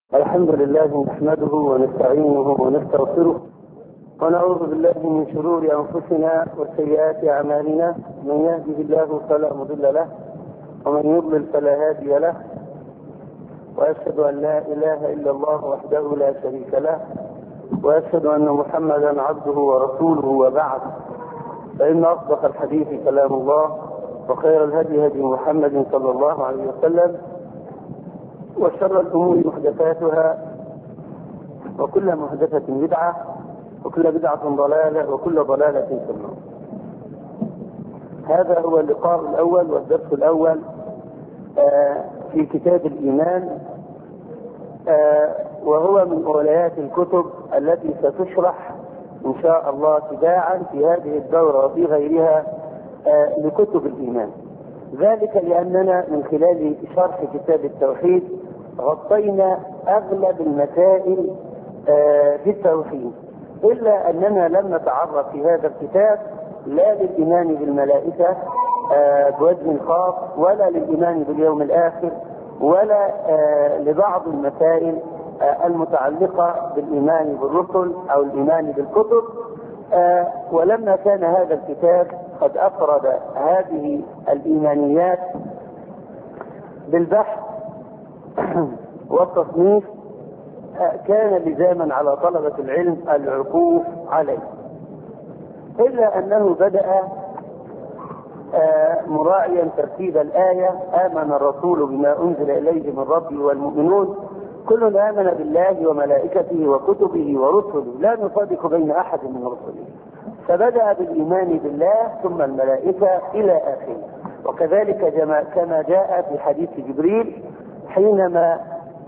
الحمد لله نحمده ونستعينه ونستغفره ونعوذ بالله من شرور أنفسنا وسيئات أعمالنا. من يهده الله فلا مضل له ومن يضلل فلا هادي له، وأشهد أن لا إله إلا الله وحده لا شريك له، وأشهد أن محمدا عبده ورسوله. وبعد، فإن أصدق الحديث كلام الله، وخير الهدي هدي محمد صلى الله عليه وسلم، وشر الأمور محدثاتها، وكل محدثة بدعة، وكل بدعة ضلالة، وكل ضلالة في النار. هذا هو اللقاء الأول والدرس الأول في كتاب الإيمان، وهو من أوليات الكتب التي ستشرح إن شاء الله تباعا في هذه الدورة وفي غيرها لكتب الإيمان. ذلك لأننا من خلال شرح كتاب التوحيد غطينا أغلب المسائل في التوحيد، إلا أننا لم نتعرض في هذا الكتاب لا للإيمان بالملائكة بوجه خاص، ولا للإيمان باليوم الآخر، ولا لبعض المسائل المتعلقة بالإيمان بالرسل أو الإيمان بالكتب. ولما كان هذا الكتاب قد أفرد هذه الإيمانيات بالبحث والتصنيف، كان لزاما على طلبة العلم العكوف عليه، إلا أنه بدأ مراعيا ترتيب الآية: آمن الرسول بما أنزل إليه من ربه والمؤمنون كل آمن بالله وملائكته وكتبه ورسله لا نفرق بين أحد من رسله. فبدأ بالإيمان بالله ثم الملائكة إلى آخره. وكذلك كما جاء في حديث جبريل حينما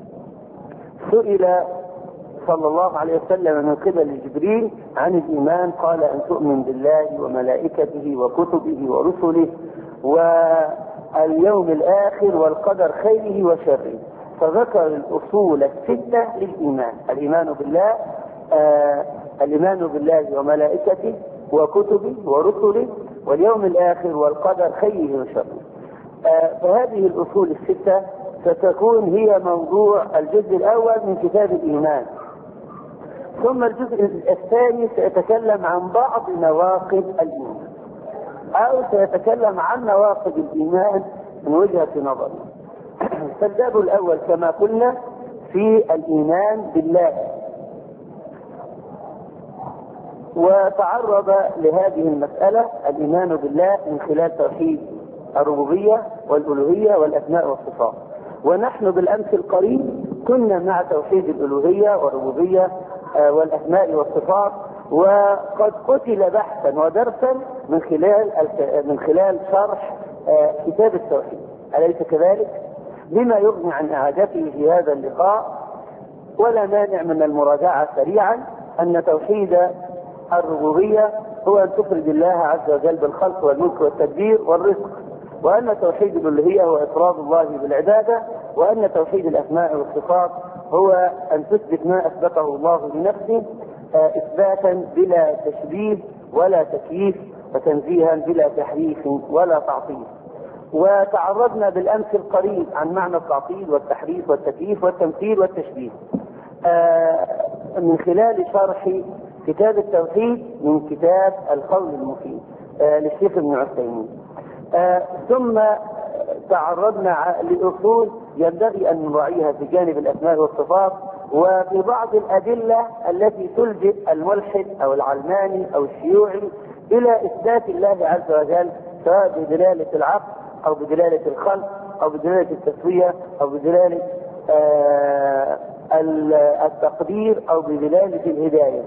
سئل صلى الله عليه وسلم من قبل جبريل عن الإيمان، قال: أن تؤمن بالله وملائكته وكتبه ورسله واليوم الآخر والقدر خيره وشره. فذكر الأصول الستة للإيمان: الإيمان بالله، الإيمان بالله وملائكته وكتبه ورسله واليوم الآخر والقدر خيره وشره. فهذه الأصول الستة ستكون هي موضوع الجزء الأول من كتاب الإيمان. ثم الجزء الثاني سيتكلم عن بعض نواقض الإيمان، أو سيتكلم عن نواقض الإيمان من وجهة نظر. فالباب الأول كما قلنا في الإيمان بالله، وتعرض لهذه المسألة الإيمان بالله من خلال توحيد الربوبية والألوهية والأسماء والصفات. ونحن بالأمس القريب كنا مع توحيد الألوهية والربوبية والأسماء والصفات، وقد قتل بحثا ودرسا من خلال شرح كتاب التوحيد، أليس كذلك؟ بما يغني عن إعادته في هذا اللقاء. ولا مانع من المراجعة سريعا أن توحيد الربوبية هو أن تفرد الله عز وجل بالخلق والملك والتدبير والرزق، وأن توحيد الألوهية هو إفراد الله بالعبادة، وأن توحيد الأسماء والصفات هو أن تثبت ما أثبته الله لنفسه إثباتا بلا تشبيه ولا تكييف، وتنزيها بلا تحريف ولا تعطيل. وتعرضنا بالأمس القريب عن معنى التعطيل والتحريف والتكييف والتمثيل والتشبيه من خلال شرح كتاب التوحيد من كتاب القول المفيد للشيخ ابن عثيمين. ثم تعرضنا لأصول ينبغي أن نراعيها في جانب الأسماء والصفات، وفي بعض الأدلة التي تلجئ الملحد أو العلماني أو الشيوعي إلى إثبات الله عز وجل، سواء بدلالة العقل أو بدلالة الخلق أو بدلالة التسوية أو بدلالة التقدير أو بدلالة الهداية.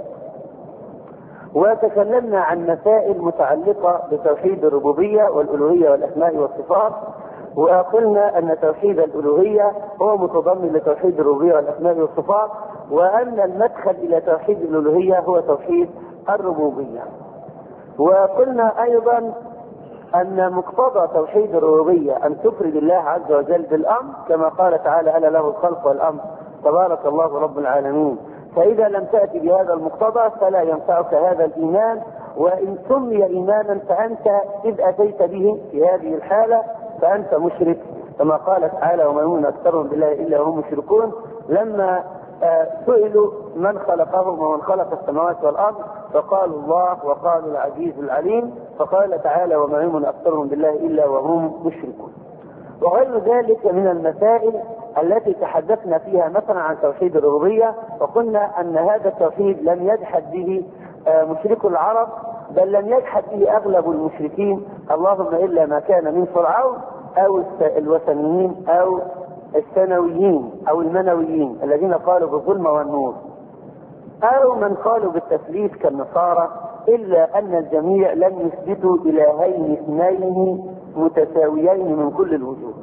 وتكلمنا عن مسائل متعلقة بتوحيد الربوبية والألوهية والأسماء والصفات، وقلنا أن توحيد الألوهية هو متضمن لتوحيد الربوبية والأسماء والصفات، وأن المدخل إلى توحيد الألوهية هو توحيد الربوبية. وقلنا أيضا أن مقتضى توحيد الربوبية أن تفرد الله عز وجل بالأمر، كما قال تعالى: ألا له الخلق والأمر تبارك الله رب العالمين. فإذا لم تأتي بهذا المقتضى فلا ينفعك هذا الإيمان، وإن سمي إيمانا فأنت إذ أتيت به في هذه الحالة فأنت مشرك، كما قال تعالى: وما يؤمن أكثرهم بالله إلا هم مشركون. لما سئلوا من خلقهم ومن خلق السماوات والأرض فقالوا الله وقالوا العزيز العليم، فقال تعالى وما يؤمن أكثرهم بالله إلا وهم مشركون. وغير ذلك من المسائل التي تحدثنا فيها مثلا عن توحيد الربوبية، وقلنا أن هذا التوحيد لم يجحد به مشركو العرب، بل لم يجحد به أغلب المشركين، اللهم إلا ما كان من فرعون أو الوثنيين أو الثانويين أو المنويين الذين قالوا بالظلم والنور، أو من قالوا بالتثليث كالنصارى، إلا أن الجميع لم يثبتوا إلهين اثنين متساويين من كل الوجوه،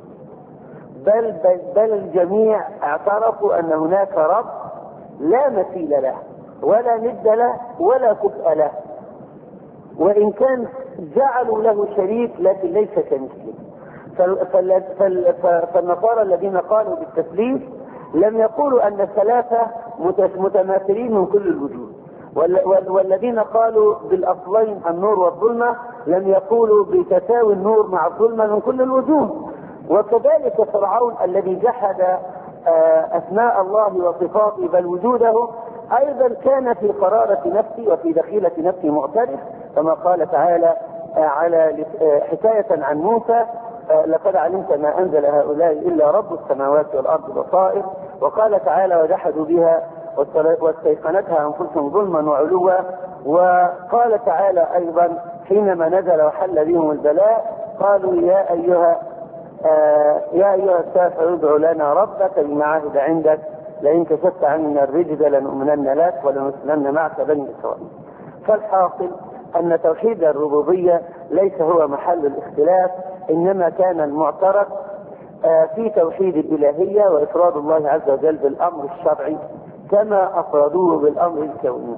بل الجميع اعترفوا أن هناك رب لا مثيل له ولا ند له ولا كفء له، وإن كان جعلوا له شريك لكن ليس كمثله. فالنصارى الذين قالوا بالتثليث لم يقولوا أن الثلاثة متماثلين من كل الوجوه، والذين قالوا بالأصلين النور والظلمة لم يقولوا بتساوي النور مع الظلمة من كل الوجوه. وكذلك فرعون الذي جحد أسماء الله وصفاته بل وجوده أيضا كان في قرارة نفسه وفي دخيلة نفسه معترف، كما قال تعالى على حكاية عن موسى لقد علمت ما أنزل هؤلاء إلا رب السماوات والأرض بصائر. وقال تعالى وجحدوا بها واستيقنتها أنفسهم ظلما وعلوا. وقال تعالى أيضا حينما نزل وحل بهم البلاء قالوا يا أيها السافر ادع لنا ربك بما عهد عندك لئن كشفت عنا الرجز لنؤمنن لك ولنرسلن معك بني إسرائيل. فالحاصل أن توحيد الربوبية ليس هو محل الاختلاف، إنما كان المعترف في توحيد الإلهية وإفراد الله عز وجل بالأمر الشرعي كما أفردوه بالأمر الكوني.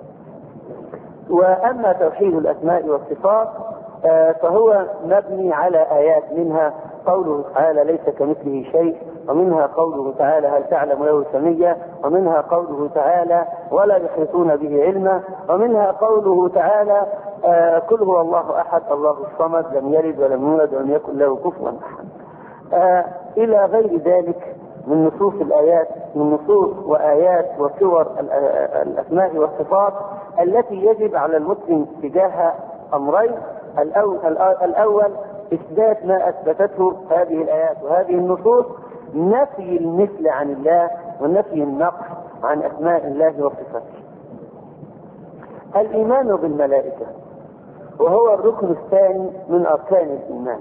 وأما توحيد الأسماء والصفات فهو مبني على آيات، منها قوله تعالى ليس كمثله شيء، ومنها قوله تعالى هل تعلم له سميا، ومنها قوله تعالى ولا يحيطون به علما، ومنها قوله تعالى قل هو الله أحد الله الصمد لم يلد ولم يولد ولم يكن له كفوا أحد، إلى غير ذلك من نصوص الآيات، من نصوص وآيات وصور الأسماء والصفات التي يجب على المسلم تجاه أمرين. الأول إثبات ما أثبتته هذه الآيات وهذه النصوص، نفي المثل عن الله ونفي النقص عن أسماء الله وصفاته. الإيمان بالملائكة وهو الركن الثاني من أركان الإيمان.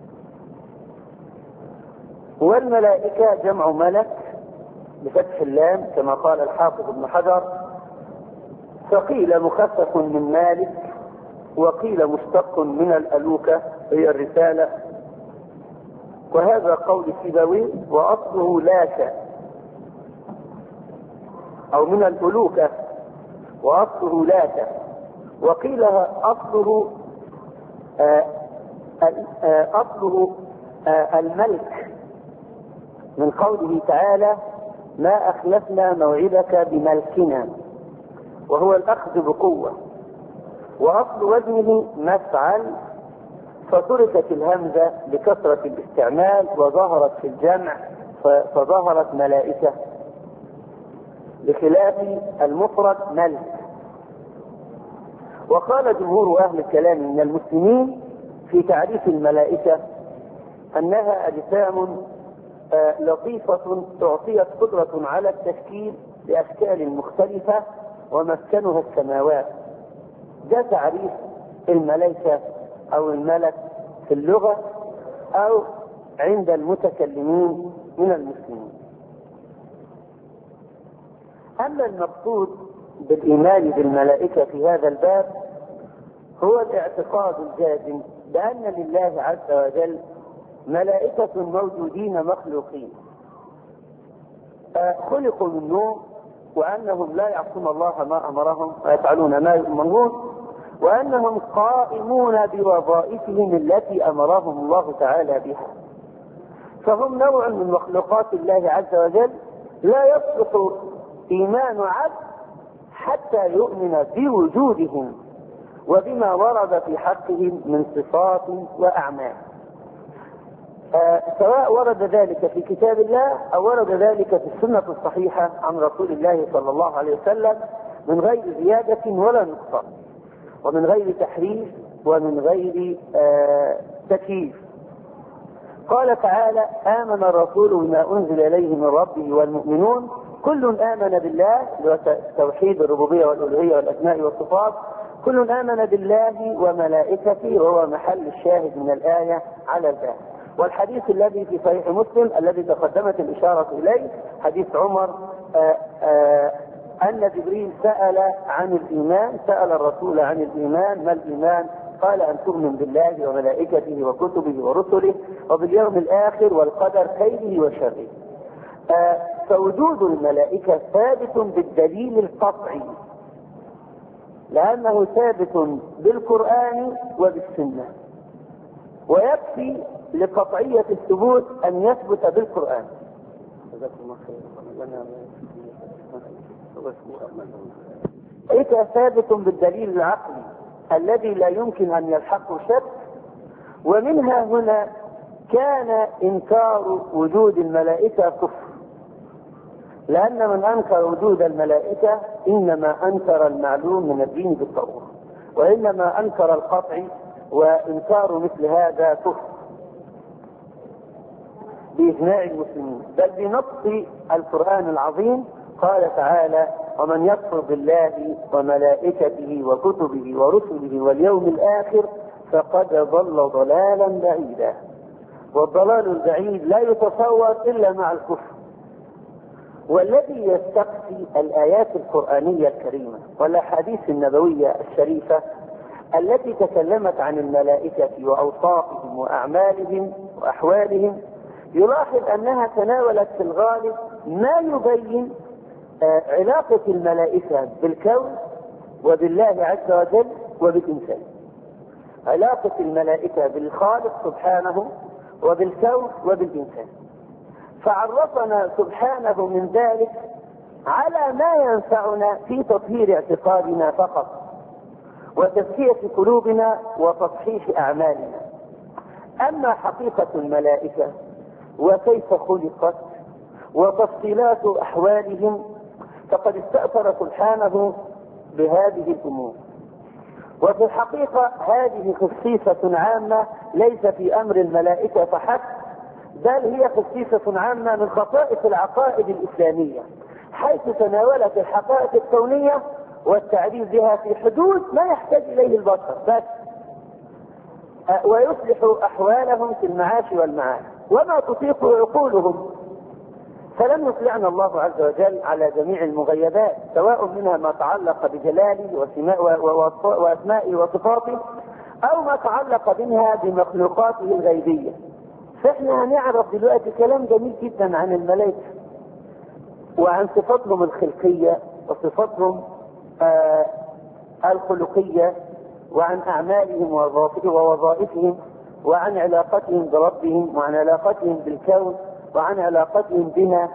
والملائكة جمع ملك بفتح اللام كما قال الحافظ ابن حجر، فقيل مخفف من مالك وقيل مشتق من الألوكة هي الرسالة، وهذا قول سيبوي وأصله لاك أو من الألوكة وأصله لاك، وقيل أصله الملك من قوله تعالى ما أخلفنا موعدك بملكنا، وهو الأخذ بقوة. وأصل وزنه مفعل فتركت الهمزة لكثرة الاستعمال وظهرت في الجمع فظهرت ملائكة، بخلاف المفرد ملك. وقال جمهور أهل الكلام من المسلمين في تعريف الملائكة أنها أجسام لطيفة تعطيت قدرة على التشكيل بأشكال مختلفة ومسكنها السماوات. ده تعريف الملائكة أو الملك في اللغة أو عند المتكلمين من المسلمين. أما المقصود بالإيمان بالملائكة في هذا الباب هو الاعتقاد الجازم بأن لله عز وجل ملائكة موجودين مخلوقين خلقوا من نور، وأنهم لا يعصون الله ما أمرهم ويفعلون ما يؤمرون، وأنهم قائمون بوظائفهم التي أمرهم الله تعالى بها. فهم نوع من مخلوقات الله عز وجل لا يصلح إيمان عبد حتى يؤمن بوجودهم وبما ورد في حقهم من صفات وأعمال. سواء ورد ذلك في كتاب الله أو ورد ذلك في السنة الصحيحة عن رسول الله صلى الله عليه وسلم من غير زيادة ولا نقصان، ومن غير تحريف ومن غير تكييف. قال تعالى: آمن الرسول بما أنزل إليه من ربه والمؤمنون كل آمن بالله، توحيد الربوبية والألوهية والأسماء والصفات، كل آمن بالله وملائكته، وهو محل الشاهد من الآية على الباب. والحديث الذي في صحيح مسلم الذي تقدمت الإشارة إليه حديث عمر أن جبريل سأل عن الإيمان، سأل الرسول عن الإيمان: ما الإيمان؟ قال: أن تؤمن بالله وملائكته وكتبه ورسله وباليوم الآخر والقدر خيره وشره. فوجود الملائكة ثابت بالدليل القطعي، لأنه ثابت بالقرآن وبالسنة، ويكفي لقطعية الثبوت أن يثبت بالقرآن. إذا ثابت بالدليل العقلي الذي لا يمكن أن يلحقه شك. ومنها هنا كان إنكار وجود الملائكة كفر، لأن من أنكر وجود الملائكة إنما أنكر المعلوم من الدين بالضرورة، وإنما أنكر القطع، وإنكار مثل هذا كفر بإجماع المسلمين، بل بنص القرآن العظيم. قال تعالى: ومن يكفر بالله وملائكته وكتبه ورسله واليوم الآخر فقد ضل ضلالا بعيدا. والضلال البعيد لا يتصور إلا مع الكفر. والذي يستقصي الآيات القرآنية الكريمة والأحاديث النبوية الشريفة التي تكلمت عن الملائكة وأوصافهم وأعمالهم وأحوالهم يلاحظ أنها تناولت في الغالب ما يبين علاقة الملائكة بالكون وبالله عز وجل وبالإنسان، علاقة الملائكة بالخالق سبحانه وبالكون وبالإنسان. فعرفنا سبحانه من ذلك على ما ينفعنا في تطهير اعتقادنا فقط، وتزكية قلوبنا وتصحيح أعمالنا. أما حقيقة الملائكة وكيف خلقت وتفصيلات أحوالهم فقد استأثر سبحانه بهذه الأمور. وفي الحقيقة هذه خصيصة عامة ليس في أمر الملائكة فحسب، بل هي خصيصة عامة من خصائص العقائد الإسلامية، حيث تناولت الحقائق الكونية والتعريف بها في حدود ما يحتاج إليه البشر بس، ويصلح أحوالهم في المعاش والمعاد وما تطيق عقولهم. فلم يطلعنا الله عز وجل على جميع المغيبات، سواء منها ما تعلق بجلاله وأسمائه وصفاته، أو ما تعلق منها بمخلوقاته الغيبية. فإحنا هنعرف دلوقتي كلام جميل جدا عن الملائكة وعن صفاتهم الخلقية وصفاتهم الخلقية، وعن أعمالهم ووظائفهم، وعن علاقتهم بربهم، وعن علاقتهم بالكون، وعن علاقتهم بنا،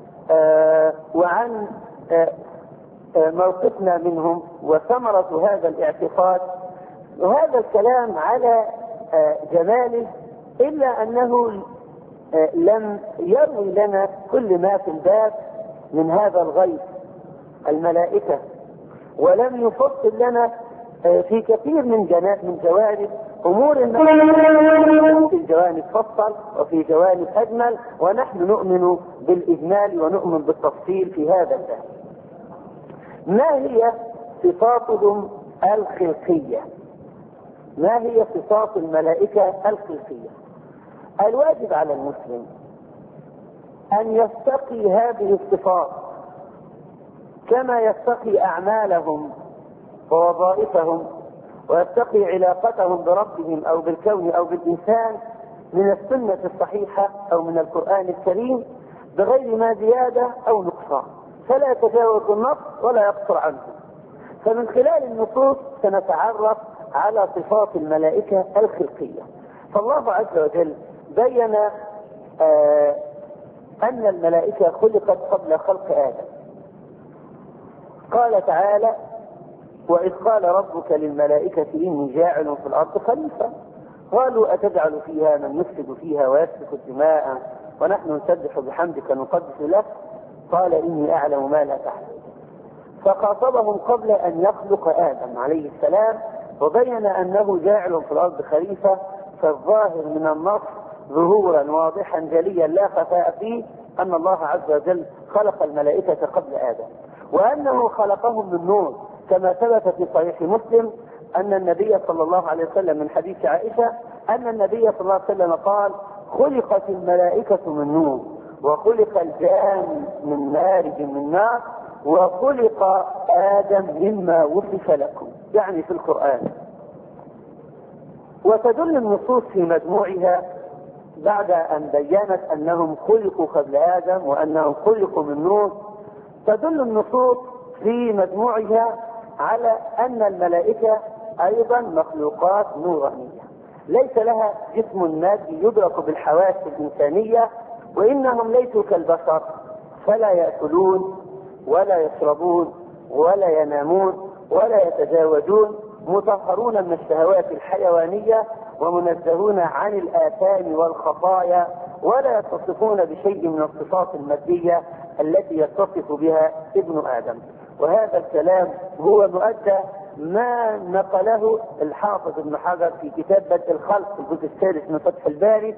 وعن موقفنا منهم وثمرة هذا الاعتقاد. وهذا الكلام على جماله، إلا أنه لم يروي لنا كل ما في الباب من هذا الغيب الملائكة، ولم يفصل لنا في كثير من جوانب أمور الملائكة، في جوانب فصل وفي جوانب أجمل، ونحن نؤمن بالإجمال ونؤمن بالتفصيل في هذا الباب. ما هي صفاتهم الخلقية؟ ما هي صفات الملائكة الخلقية؟ الواجب على المسلم أن يستقي هذه الصفات كما يستقي أعمالهم ووظائفهم، ويستقي علاقتهم بربهم أو بالكون أو بالإنسان من السنة الصحيحة أو من القرآن الكريم، بغير ما زيادة أو نقصان، فلا يتجاوز النص ولا يقصر عنه. فمن خلال النصوص سنتعرف على صفات الملائكة الخلقية. فالله عز وجل بين أن الملائكة خلقت قبل خلق آدم. قال تعالى: وإذ قال ربك للملائكة إني جاعل في الأرض خليفة. قالوا أتجعل فيها من يفسد فيها ويسفك الدماء ونحن نسبح بحمدك نقدس لك؟ قال إني أعلم ما لا تعلم. فخاطبهم قبل أن يخلق آدم عليه السلام وبين أنه جاعل في الأرض خليفة. فالظاهر من النص ظهورا واضحا جليا لا خفاء فيه أن الله عز وجل خلق الملائكة قبل آدم، وأنه خلقهم من نور، كما ثبت في صحيح مسلم أن النبي صلى الله عليه وسلم من حديث عائشة أن النبي صلى الله عليه وسلم قال: خلقت الملائكة من نور، وخلق الجان من مارج من نار، وخلق آدم مما وصف لكم، يعني في القرآن. وتدل النصوص في مجموعها بعد أن بيّنت أنهم خلقوا قبل آدم وأنهم خلقوا من نور، تدل النصوص في مجموعها على أن الملائكة أيضا مخلوقات نورانية ليس لها جسم مادي يدرك بالحواس الإنسانية، وإنهم ليسوا كالبشر، فلا يأكلون ولا يشربون ولا ينامون ولا يتزاوجون، مطهرون من الشهوات الحيوانية ومنزهون عن الآثام والخطايا، ولا يتصفون بشيء من الصفات المادية التي يتصف بها ابن آدم. وهذا الكلام هو مؤدى ما نقله الحافظ ابن حجر في كتاب بدء الخلق في الجزء الثالث من فتح الباري،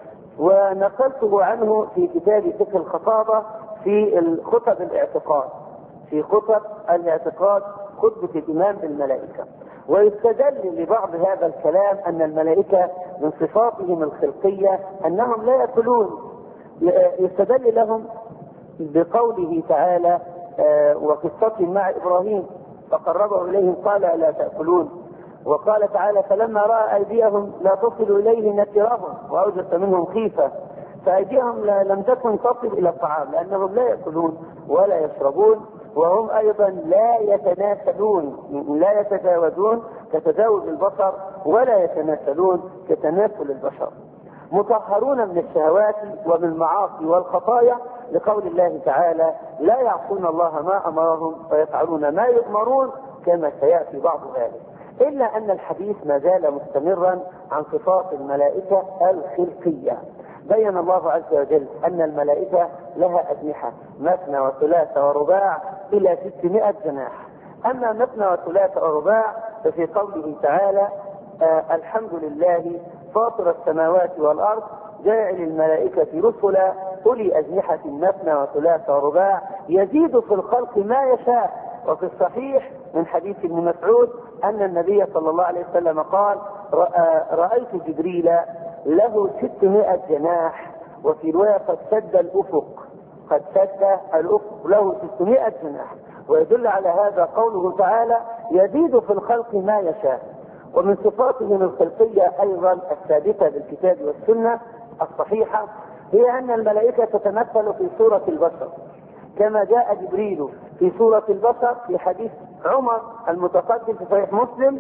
ونقلته عنه في كتاب فقه الخطابة في خطب الاعتقاد، في خطب الاعتقاد خطبة الإيمان بالملائكة. ويستدل لبعض هذا الكلام أن الملائكة من صفاتهم الخلقية أنهم لا يأكلون، يستدل لهم بقوله تعالى وقصة مع إبراهيم فقربه إليهم قال ألا تأكلون، وقال تعالى فلما رأى أيديهم لا تصل إليه نكرهم وأوجس منهم خيفة، فأيديهم لم تكن تصل إلى الطعام لأنهم لا يأكلون ولا يشربون، وهم أيضا لا يتناسلون، لا يتجاوزون كتجاوز البشر ولا يتناسلون كتناسل البشر، مطهرون من الشهوات ومن المعاصي والخطايا، لقول الله تعالى لا يعصون الله ما أمرهم ويفعلون ما يؤمرون، كما سيأتي بعض ذلك. إلا أن الحديث ما زال مستمرا عن صفات الملائكة الخلقية. بين الله عز وجل أن الملائكة لها أجنحة مثنى وثلاث ورباع إلى 600 جناح. أما مثنى وثلاث ورباع ففي قوله تعالى الحمد لله فاطر السماوات والأرض جاعل الملائكة رسلا أولي أجنحة مثنى وثلاث ورباع يزيد في الخلق ما يشاء. وفي الصحيح من حديث ابن مسعود أن النبي صلى الله عليه وسلم قال رأيت جبريل له 600 جناح، وفي رواية قد سد الأفق، قد سد الأفق له 600 جناح. ويدل على هذا قوله تعالى يزيد في الخلق ما يشاء. ومن صفاتهم الخلقية أيضا الثابتة بالكتاب والسنة الصحيحة هي أن الملائكة تتمثل في صورة البشر، كما جاء جبريل في صورة البشر في حديث عمر المتقدم في صحيح مسلم،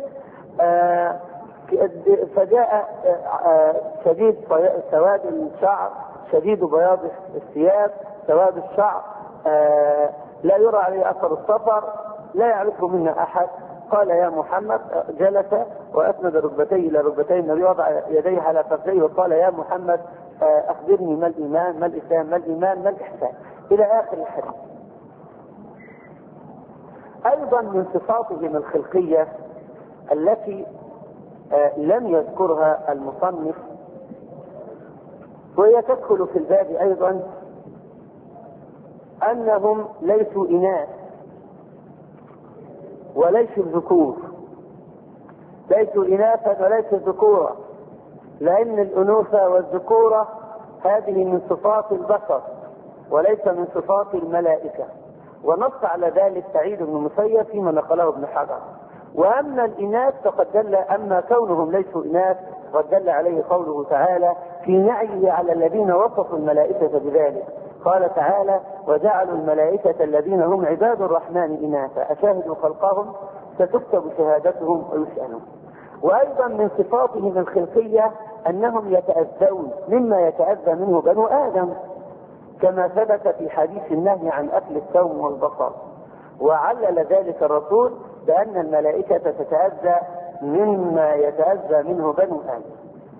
فجاء شديد سواد الشعر شديد بياض الثياب سواد الشعر لا يرى عليه أثر السفر لا يعرفه منا أحد. قال يا محمد، جلس وأسند ركبتيه إلى ركبتي النبي، وضع يديه على فخذيه وقال يا محمد أخبرني ما الإيمان ما الإسلام ما الإيمان ما الإحسان، إلى آخر الحديث. أيضا من صفاتهم الخلقية التي لم يذكرها المصنف وهي تدخل في الباب أيضا أنهم ليسوا إناث وليسوا الذكور، ليسوا إناثا وليسوا ذكورا، لأن الأنوثة والذكورة هذه من صفات البشر وليس من صفات الملائكة، ونص على ذلك سعيد بن المسيب فيما نقله ابن حجر. وأما الإناث فقد دل، أما كونهم ليسوا إناث قد دل عليه قوله تعالى في نعيه على الذين وصفوا الملائكة بذلك، قال تعالى وجعلوا الملائكة الذين هم عباد الرحمن إناثا أشاهدوا خلقهم ستكتب شهادتهم ويسألون. وأيضا من صفاتهم الخلقية أنهم يتأذون مما يتأذى منه بنو آدم، كما ثبت في حديث النهي عن أكل الثوم والبصل، وعلل ذلك الرسول بأن الملائكة تتأذى مما يتأذى منه بنو آدم.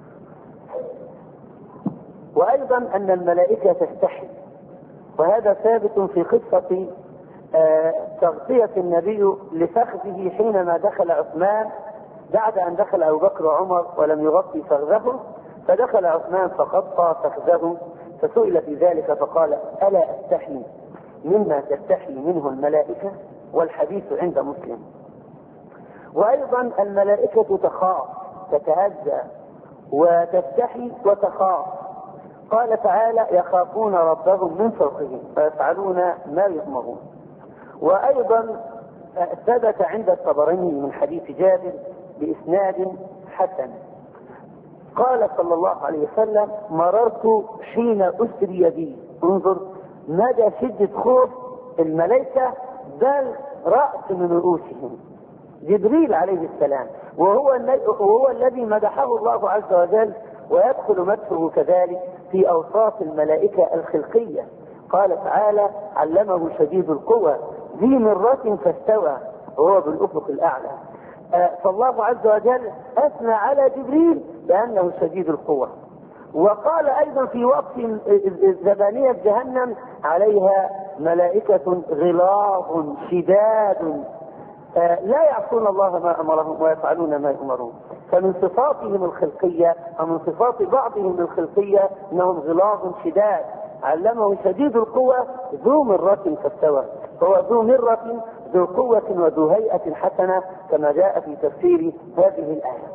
وأيضا أن الملائكة تستحي، وهذا ثابت في قصة تغطية النبي لفخذه حينما دخل عثمان بعد أن دخل أبو بكر وعمر ولم يغطي فخذه، فدخل عثمان فغطى فخذه، فسئل في ذلك فقال: ألا أستحي مما تستحي منه الملائكة؟ والحديث عند مسلم. وأيضا الملائكة تخاف، تتهزأ وتستحي وتخاف. قال تعالى: يخافون ربهم من فوقهم ويفعلون ما يؤمرون. وأيضا ثبت عند الطبراني من حديث جابر بإسناد حسن قال صلى الله عليه وسلم: مررت حين أسري بي، انظر مدى شدة خوف الملائكة، بل رأس من رؤوسهم جبريل عليه السلام، وهو الذي مدحه الله عز وجل، ويدخل مدحه كذلك في أوصاف الملائكة الخلقية. قال تعالى: علمه شديد القوى ذي مرة فاستوى وهو بالأفق الأعلى. فالله عز وجل أثنى على جبريل بأنه شديد القوى، وقال أيضا في وقت زبانية جهنم: عليها ملائكة غلاظ شداد لا يعصون الله ما أمرهم ويفعلون ما يؤمرون. فمن صفاتهم الخلقية ومن صفات بعضهم الخلقية أنهم غلاظ شداد. علمه شديد القوى ذو مرة فاستوى، هو ذو مرة ذو قوة وذو هيئة حسنة كما جاء في تفسير هذه الآية.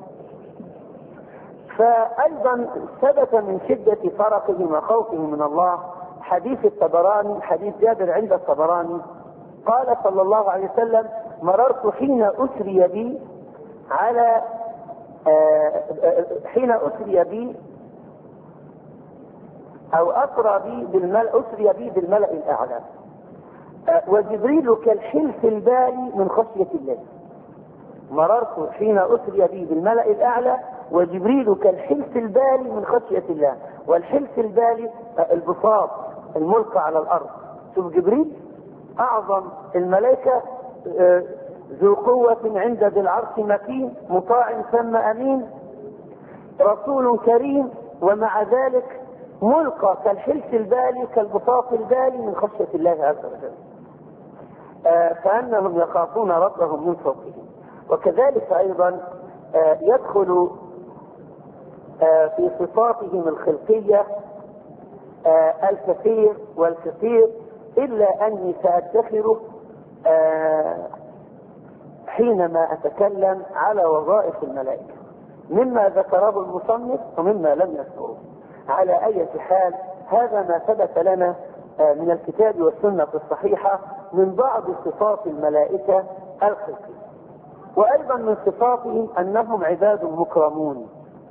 فأيضا ثبت من شدة فرقهم وخوفهم من الله حديث الطبراني، حديث جابر عند الطبراني قال صلى الله عليه وسلم: مررت حين أسري بي على حين أسري بي أو أسري بي بالملأ الأعلى، وجبريل كالحلف البالي من خشية الله. مررت حين أسري بي بالملأ الأعلى وجبريل كالحلف البالي من خشية الله. والحلف البالي البساط الملقى على الأرض. شوف جبريل أعظم الملائكة، ذو قوة عند ذي العرش مكين مطاع ثم أمين، رسول كريم، ومع ذلك ملقى كالحلف البالي كالبساط البالي من خشية الله عز وجل. فأنهم يخافون ربهم من فوقهم. وكذلك أيضا يدخل في صفاتهم الخلقية الكثير والكثير، إلا أني سأدخر حينما أتكلم على وظائف الملائكة مما ذكره المصنف ومما لم يذكره. على أي حال هذا ما ثبت لنا من الكتاب والسنة الصحيحة من بعض صفات الملائكة الخلقية. وأيضا من صفاتهم أنهم عباد مكرمون،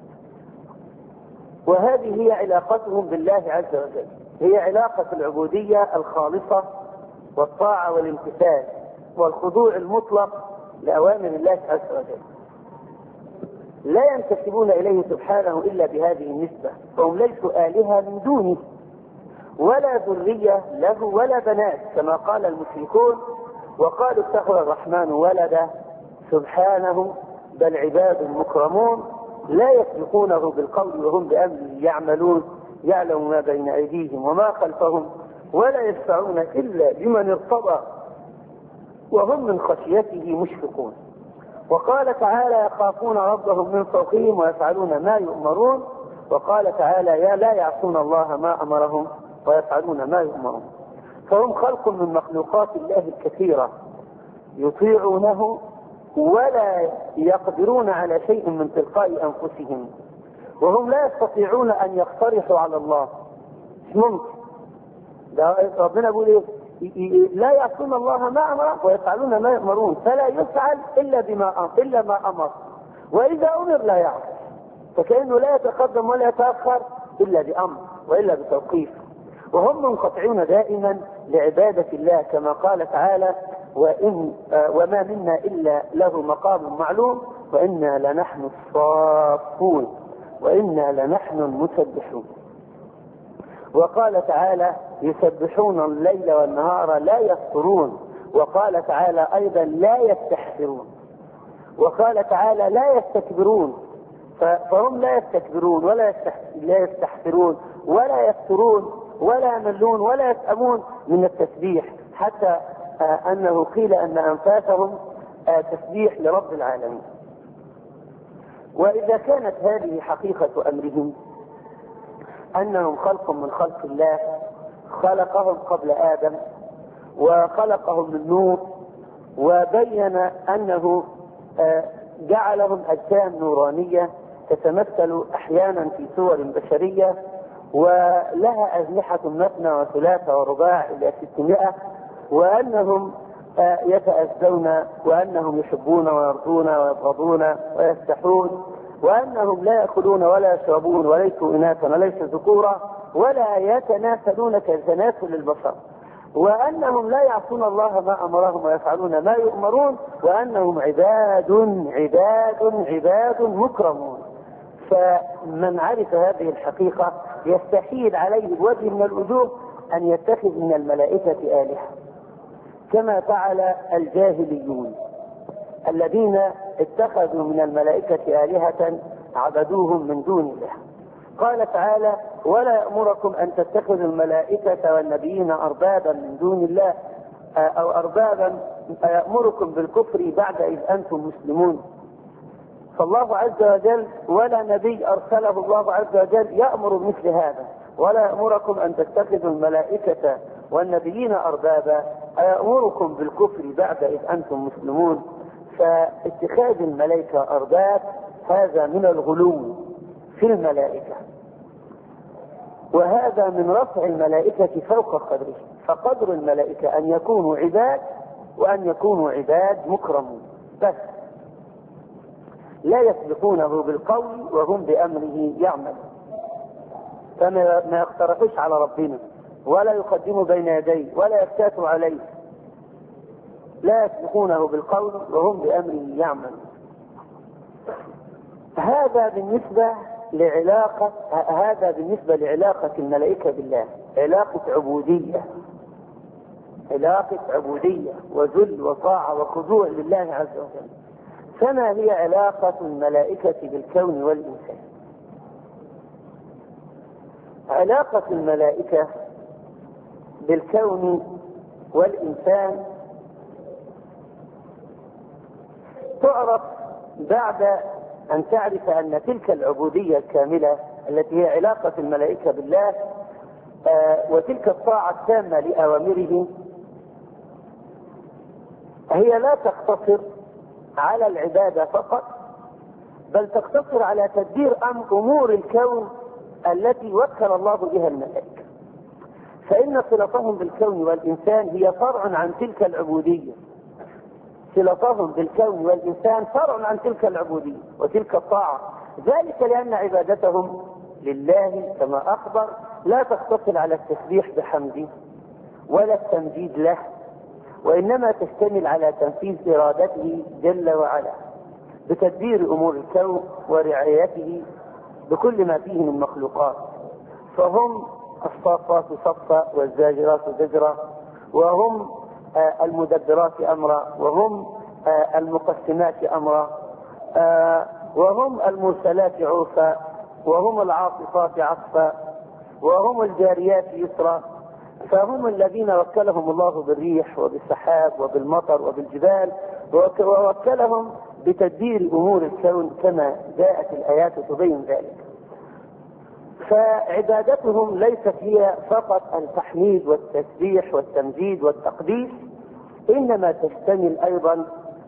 وهذه هي علاقتهم بالله عز وجل، هي علاقة العبودية الخالصة والطاعة والامتثال والخضوع المطلق لأوامر الله عز وجل. لا ينتسبون إليه سبحانه إلا بهذه النسبة، فهم ليسوا آلهة من دونه ولا ذرية له ولا بنات كما قال المشركون وقالوا اتخذ الرحمن ولدا، سبحانه بل عباد مكرمون لا يسبقونه بالقول وهم بأمره يعملون، يعلم ما بين أيديهم وما خلفهم ولا يشفعون إلا لمن ارتضى وهم من خشيته مشفقون. وقال تعالى: يخافون ربهم من فوقهم ويفعلون ما يؤمرون. وقال تعالى: يا لا يعصون الله ما أمرهم ويفعلون ما يؤمرون. فهم خلق من مخلوقات الله الكثيرة يطيعونه ولا يقدرون على شيء من تلقاء أنفسهم، وهم لا يستطيعون أن يقترحوا على الله. مش ممكن. ربنا يقول إيه؟ لا يعصون الله ما أمر ويفعلون ما يؤمرون، فلا يفعل إلا ما أمر، وإذا أمر لا يعصي، فكأنه لا يتقدم ولا يتأخر إلا بأمر وإلا بتوقيف. وهم منقطعون دائما لعبادة الله كما قال تعالى: وما منا إلا له مقام معلوم وإنا لنحن الصافون وإنا لنحن المسبحون. وقال تعالى: يسبحون الليل والنهار لا يفترون. وقال تعالى أيضا: لا يستحسرون. وقال تعالى: لا يستكبرون. فهم لا يستكبرون ولا يستحسرون ولا يفترون ولا يملون ولا يسأمون من التسبيح، حتى أنه قيل أن أنفاسهم تسبيح لرب العالمين. وإذا كانت هذه حقيقة أمرهم أنهم خلق من خلق الله، خلقهم قبل آدم وخلقهم من نور، وبين أنه جعلهم أجسام نورانية تتمثل أحيانا في صور بشرية، ولها أجنحة مثنى وثلاثة ورباع إلى 600، وأنهم يتأذون، وأنهم يحبون ويرضون ويبغضون ويستحون، وأنهم لا يأكلون ولا يشربون وليسوا إناثا وليسوا ذكورا ولا يتناسلون كتناسل البشر، وأنهم لا يعصون الله ما أمرهم ويفعلون ما يؤمرون، وأنهم عباد مكرمون. فمن عرف هذه الحقيقة يستحيل عليه بوجه من الوجوه أن يتخذ من الملائكة آلهة كما فعل الجاهليون الذين اتخذوا من الملائكة آلهة عبدوهم من دون الله. قال تعالى: ولا يأمركم أن تتخذوا الملائكة والنبيين أربابا من دون الله أو أربابا يأمركم بالكفر بعد إذ أنتم مسلمون. فالله عز وجل ولا نبي أرسله الله عز وجل يأمر بمثل هذا: ولا يأمركم أن تتخذوا الملائكة والنبيين أربابا أيأمركم بالكفر بعد إذ أنتم مسلمون. فاتخاذ الملائكة أرباب هذا من الغلو في الملائكة، وهذا من رفع الملائكة فوق قدره. فقدر الملائكة أن يكونوا عباد، وأن يكونوا عباد مكرمون بس، لا يسبقونه بالقول وهم بأمره يعملون، فما يقترحوش على ربنا ولا يقدموا بين يديه ولا يفتاتوا عليه، لا يسبقونه بالقول وهم بأمره يعملون. هذا بالنسبة لعلاقة الملائكة بالله، علاقة عبودية وذل وطاعة وخضوع لله عز وجل. فما هي علاقة الملائكة بالكون والإنسان؟ علاقة الملائكة بالكون والإنسان تعرف بعد أن تعرف أن تلك العبودية الكاملة التي هي علاقة الملائكة بالله وتلك الطاعة التامة لأوامره هي لا تقتصر على العبادة فقط، بل تقتصر على تدبير أمور الكون التي وكل الله بها الملائكة. فإن صلتهم بالكون والإنسان هي فرع عن تلك العبودية، صلتهم بالكون والإنسان فرع عن تلك العبودية وتلك الطاعة، ذلك لأن عبادتهم لله كما أخبر لا تقتصر على التسبيح بحمده ولا التمجيد له، وإنما تشتمل على تنفيذ إرادته جل وعلا بتدبير أمور الكون ورعايته بكل ما فيه من مخلوقات. فهم الصافات صفا والزاجرات زجرا، وهم المدبرات أمرا، وهم المقسمات أمرا، وهم المرسلات عرفا، وهم العاصفات عصفا، وهم الجاريات يسرا. فهم الذين وكلهم الله بالريح وبالسحاب وبالمطر وبالجبال، ووكلهم بتدبير أمور الكون كما جاءت الآيات تبين ذلك. فعبادتهم ليست هي فقط التحميد والتسبيح والتمجيد والتقديس، إنما تشتمل أيضا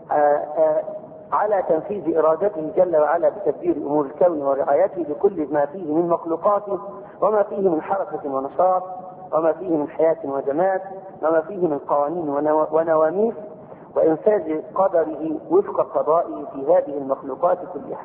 على تنفيذ إرادته جل وعلا بتدبير أمور الكون ورعايته لكل ما فيه من مخلوقاته، وما فيه من حركة ونشاط، وما فيه من حياة وجماد، وما فيه من قوانين ونواميس، وإنفاذ قدره وفق قضائه في هذه المخلوقات كلها،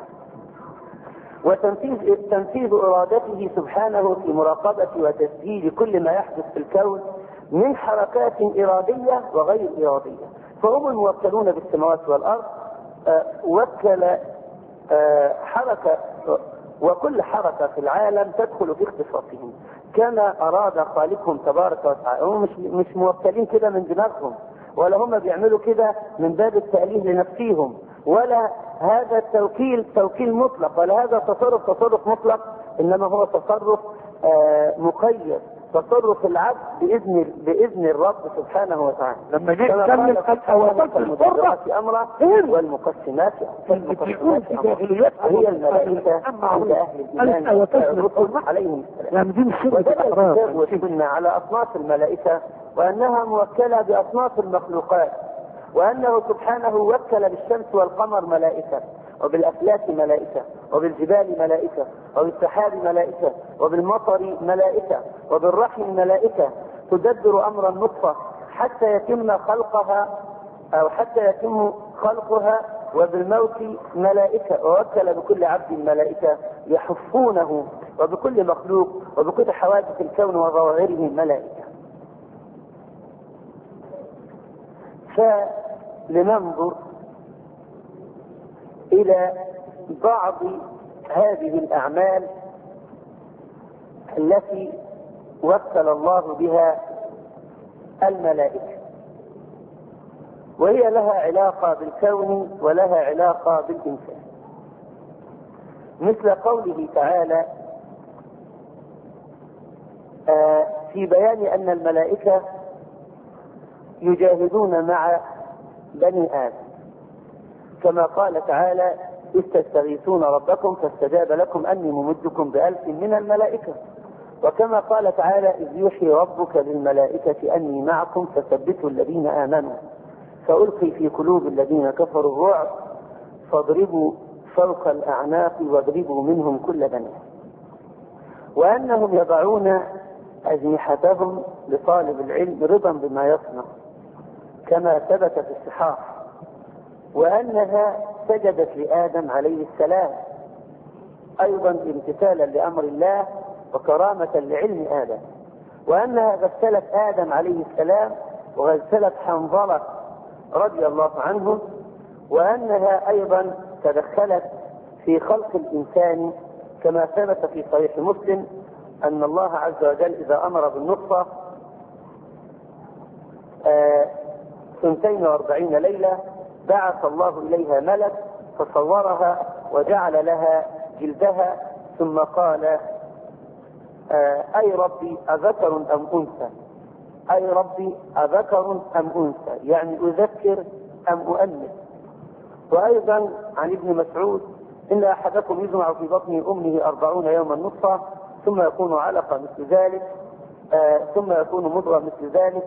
وتنفيذ إرادته سبحانه في مراقبة وتسجيل كل ما يحدث في الكون من حركات إرادية وغير إرادية. فهم الموكلون بالسماوات والأرض، وكل حركة، وكل حركة في العالم تدخل في اختصاصهم كما أراد خالقهم تبارك وتعالى. هم مش موكلين كده من دماغهم، ولا هم بيعملوا كده من باب التأليه لنفسهم، ولا هذا التوكيل توكيل مطلق، ولا هذا تصرف مطلق، إنما هو تصرف مقيد تصرف العبد بإذن الرب سبحانه وتعالى. لما جيت تكمل المدبرات أمرا والمقسمات هي الملائكة عند أهل الإيمان الرسل عليهم السلام. ودل الكتاب والسنة على أصناف الملائكة وأنها موكلة بأصناف المخلوقات، وأنه سبحانه وكل بالشمس والقمر ملائكة، وبالأفلاك ملائكة، وبالجبال ملائكة، وبالسحاب ملائكة، وبالمطر ملائكة، وبالرحم ملائكة تدبر أمر النطفة حتى يتم خلقها أو حتى يتم خلقها، وبالموت ملائكة، ووكل بكل عبد ملائكة يحفونه، وبكل مخلوق وبكل حوادث الكون وظواهره ملائكة. فلننظر إلى بعض هذه الأعمال التي وكل الله بها الملائكة، وهي لها علاقة بالكون ولها علاقة بالإنسان، مثل قوله تعالى في بيان أن الملائكة يجاهدون مع بني آدم، كما قال تعالى إذ تستغيثون ربكم فاستجاب لكم أني ممدكم ب1000 من الملائكة، وكما قال تعالى إذ يوحي ربك للملائكة أني معكم فثبتوا الذين آمنوا فألقي في قلوب الذين كفروا الرعب فاضربوا فوق الأعناق واضربوا منهم كل بنان، وأنهم يضعون أجنحتهم لطالب العلم رضا بما يصنع كما ثبت في الصحاح، وأنها سجدت لآدم عليه السلام أيضا امتثالا لأمر الله وكرامة لعلم آدم، وأنها غسلت آدم عليه السلام وغسلت حنظلة رضي الله عنه، وأنها أيضا تدخلت في خلق الإنسان كما ثبت في صحيح مسلم أن الله عز وجل إذا أمر بالنطفة 42 ليلة بعث الله إليها ملك فصورها وجعل لها جلدها ثم قال أي ربي أذكر أم أنثى، أي ربي أذكر أم أنثى، يعني أذكر أم أؤنث. وأيضا عن ابن مسعود إن أحدكم يجمع في بطن أمه 40 يوما نطفة ثم يكون علقة مثل ذلك ثم يكون مضغة مثل ذلك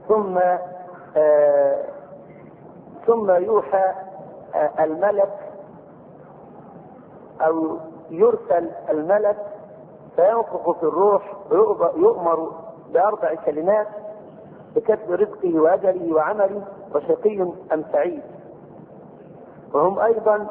ثم يوحى الملك أو يرسل الملك فينفخ في الروح يؤمر ب4 كلمات بكتب رزقه وأجله وعمله وشقي أم سعيد. وهم أيضا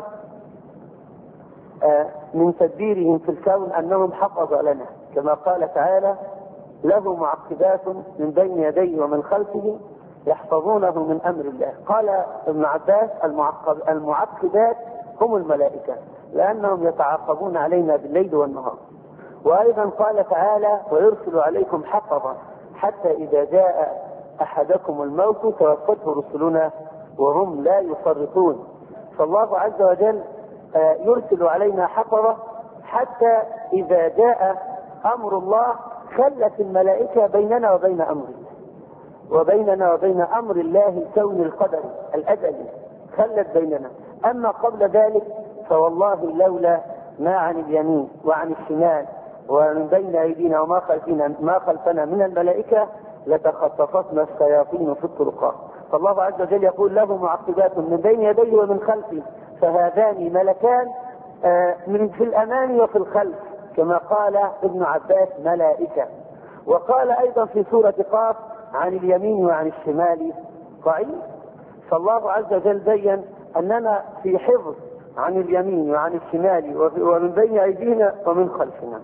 من تدبيرهم في الكون أنهم حفظ لنا كما قال تعالى له معقبات من بين يديه ومن خلفه يحفظونه من أمر الله. قال ابن عباس المعقبات هم الملائكة لأنهم يتعاقبون علينا بالليل والنهار. وأيضا قال تعالى ويرسل عليكم حفظا حتى إذا جاء أحدكم الموت توفته رسلنا وهم لا يفرطون. فالله عز وجل يرسل علينا حفظة حتى إذا جاء أمر الله خلت الملائكة بيننا وبين أمر الله وبيننا وبين أمر الله الكون القدري الأزلي خلت بيننا. أما قبل ذلك فوالله لولا ما عن اليمين وعن الشمال ومن بين أيدينا وما خلفنا من الملائكة لتخطفتنا الشياطين في الطرقات. فالله عز وجل يقول له معقبات من بين يديه ومن خلفه فهذان ملكان في الأمام وفي الخلف كما قال ابن عباس ملائكة. وقال أيضا في سورة قاف عن اليمين وعن الشمال قعيد. فالله عز وجل بين أننا في حفظ عن اليمين وعن الشمال ومن بين أيدينا ومن خلفنا.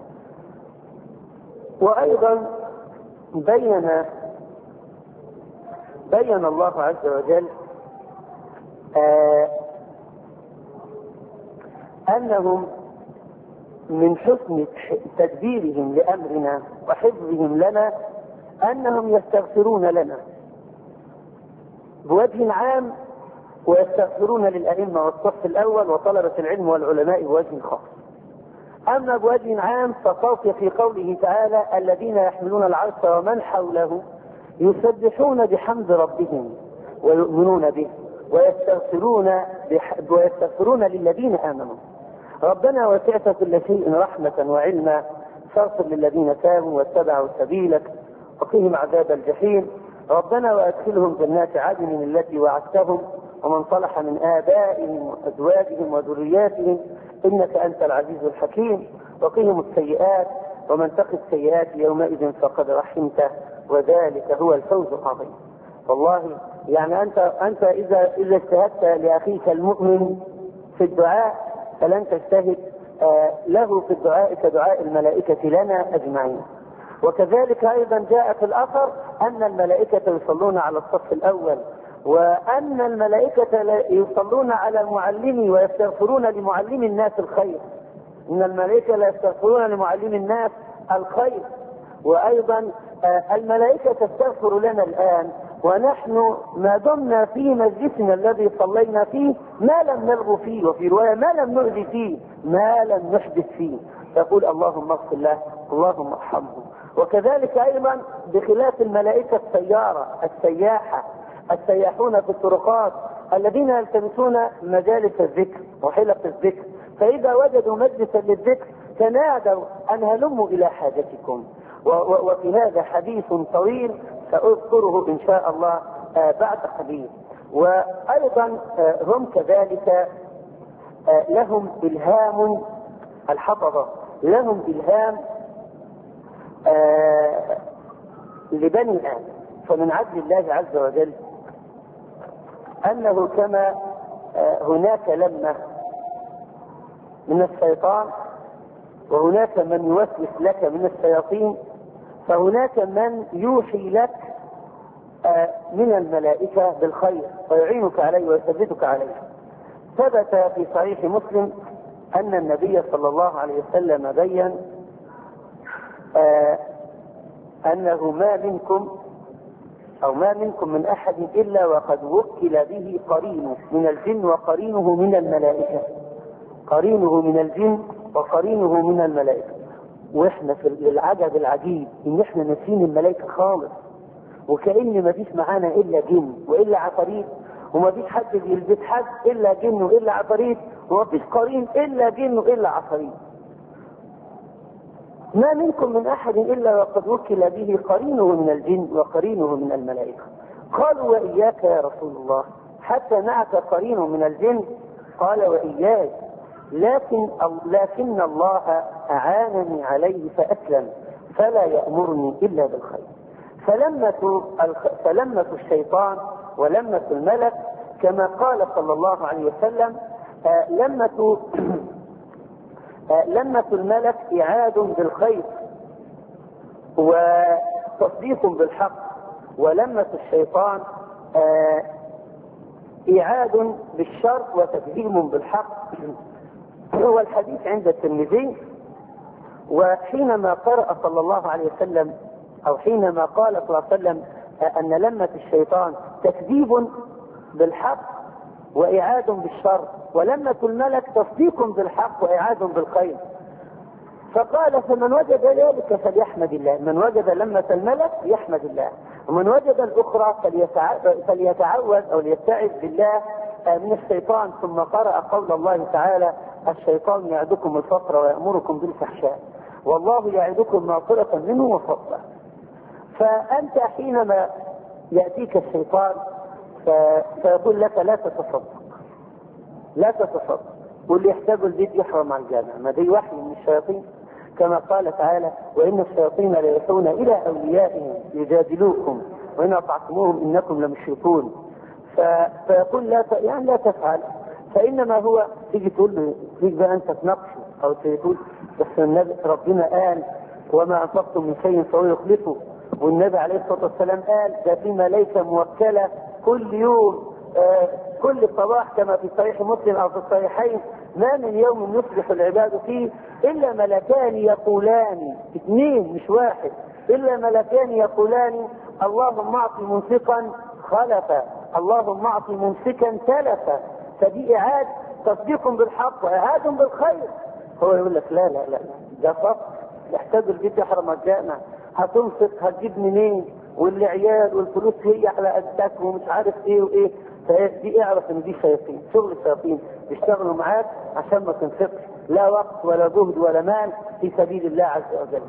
وأيضا بين الله عز وجل أنهم من حسن تدبيرهم لأمرنا وحفظهم لنا أنهم يستغفرون لنا بوجه عام ويستغفرون للأئمة والصف الأول وطلبة العلم والعلماء بوجه خاص. أما بوجه عام فصوت في قوله تعالى الذين يحملون العرش ومن حوله يسبحون بحمد ربهم ويؤمنون به ويستغفرون للذين آمنوا ربنا وسعت كل شيء رحمة وعلما فاغفر للذين تابوا واتبعوا سبيلك وقهم عذاب الجحيم ربنا وأدخلهم جنات عدن التي وعدتهم ومن صلح من آبائهم وأزواجهم وذرياتهم إنك أنت العزيز الحكيم وقهم السيئات ومن تق السيئات يومئذ فقد رحمته وذلك هو الفوز العظيم. والله يعني أنت إذا اجتهدت لأخيك المؤمن في الدعاء فلن تجتهد له في الدعاء كدعاء الملائكة لنا أجمعين. وكذلك أيضا جاء في الأثر أن الملائكة يصلون على الصف الأول وأن الملائكة يصلون على المعلم ويستغفرون لمعلم الناس الخير. إن الملائكة لا يستغفرون لمعلم الناس الخير. وأيضا الملائكة تستغفر لنا الآن ونحن ما دمنا في مجلسنا الذي صلينا فيه ما لم نلغو فيه وفي رواية ما لم نؤذي فيه ما لم نحدث فيه تقول اللهم اغفر له اللهم ارحمه. وكذلك أيضا بخلاف الملائكة السيارة السياحة السياحون في الطرقات الذين يلتمسون مجالس الذكر وحلق الذكر فإذا وجدوا مجلسا للذكر تنادوا أن هلموا إلى حاجتكم. وفي هذا حديث طويل سأذكره إن شاء الله بعد قليل. وأيضا هم كذلك لهم إلهام الحفظة لهم إلهام لبني آدم. فمن عدل الله عز وجل أنه كما هناك لمة من الشيطان وهناك من يوسوس لك من الشياطين فهناك من يوحي لك من الملائكة بالخير ويعينك عليه ويثبتك عليه. ثبت في صحيح مسلم أن النبي صلى الله عليه وسلم بين أنه ما منكم من أحد إلا وقد وكل به قرينه من الجن وقرينه من الملائكة. قرينه من الجن وقرينه من الملائكة. واحنا في العجب العجيب ان احنا ناسين الملائكة خالص وكأن ما فيش معانا الا جن والا عفاريت وما فيش حد بيلبس حد الا جن والا عفاريت وما فيش قرين الا جن والا عفاريت. ما منكم من أحد إلا وقد وكل به قرينه من الجن وقرينه من الملائكة. قالوا وإياك يا رسول الله حتى معك قرين من الجن؟ قال وإياك لكن الله أعانني عليه فأسلم فلا يأمرني إلا بالخير. فلمة الشيطان ولمة الملك كما قال صلى الله عليه وسلم لمة الملك إعاد بالخير وتصديق بالحق ولمة الشيطان إعاد بالشر وتكذيب بالحق. هو الحديث عند الترمذي. وحينما قرأ صلى الله عليه وسلم أو حينما قال صلى الله عليه وسلم أن لمة الشيطان تكذيب بالحق وإعاد بالشر ولمة الملك تصديق بالحق وإعاد بالخير فقال فمن وجد ذلك فليحمد الله. من وجد لمة الملك يحمد الله ومن وجد الأخرى فليتعوذ أو ليستعذ بالله من الشيطان. ثم قرأ قول الله تعالى الشيطان يعدكم الفقر ويأمركم بالفحشاء والله يعدكم مغفرة منه وفضلا. فأنت حينما يأتيك الشيطان فيقول لك لا تتصدق واللي يحتاج البيت يحرم على الجامع. ما دي وحي من الشياطين كما قال تعالى وإن الشياطين ليوحون إلى أوليائهم يجادلوكم وإن أطعتموهم إنكم لمشركون. فيقول لا تفعل. فإنما هو تيجي تقول له تيجي بقى أنت تناقشه أو تقول بس النبي ربنا قال وما أنفقتم من شيء فهو يخلفه والنبي عليه الصلاة والسلام قال ده في ملائكة موكلة كل يوم كل صباح كما في صحيح مسلم أو في الصحيحين ما من يوم يصبح العباد فيه إلا ملكان يقولان اثنين مش واحد إلا ملكان يقولان اللهم أعط منفقا خلفا اللهم أعط ممسكا تلفا. فدي إعادة تصديق بالحق وإعادة بالخير. هو يقول لك لا لا لا ده فقر، يحتاج البيت يحرم الجامع، هتنفق هتجيب منين، واللي عيال والفلوس هي على قدك ومش عارف ايه وايه. فدي اعرف ان دي شياطين، شغل الشياطين بيشتغلوا معاك عشان ما تنفقش لا وقت ولا جهد ولا مال في سبيل الله عز وجل.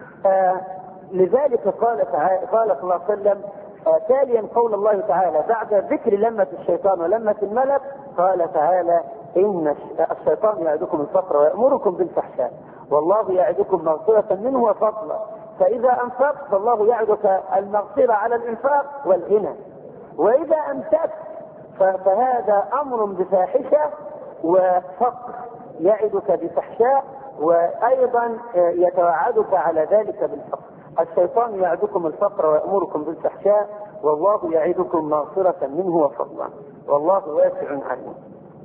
لذلك قال صلى الله عليه وسلم تاليا قول الله تعالى بعد ذكر لمة الشيطان ولمة الملك، قال تعالى إن الشيطان يعدكم الفقر ويأمركم بالفحشاء والله يعدكم مغفرة منه وفضلا، فإذا أنفقت فالله يعدك المغفرة على الإنفاق والغنى، وإذا أمسكت فهذا أمر بفاحشة وفقر، يعدك بفحشاء وأيضا يتوعدك على ذلك بالفقر. الشيطان يعدكم الفقر ويأمركم بالفحشاء والله يعدكم مغفرة منه وفضلا والله واسع عليم.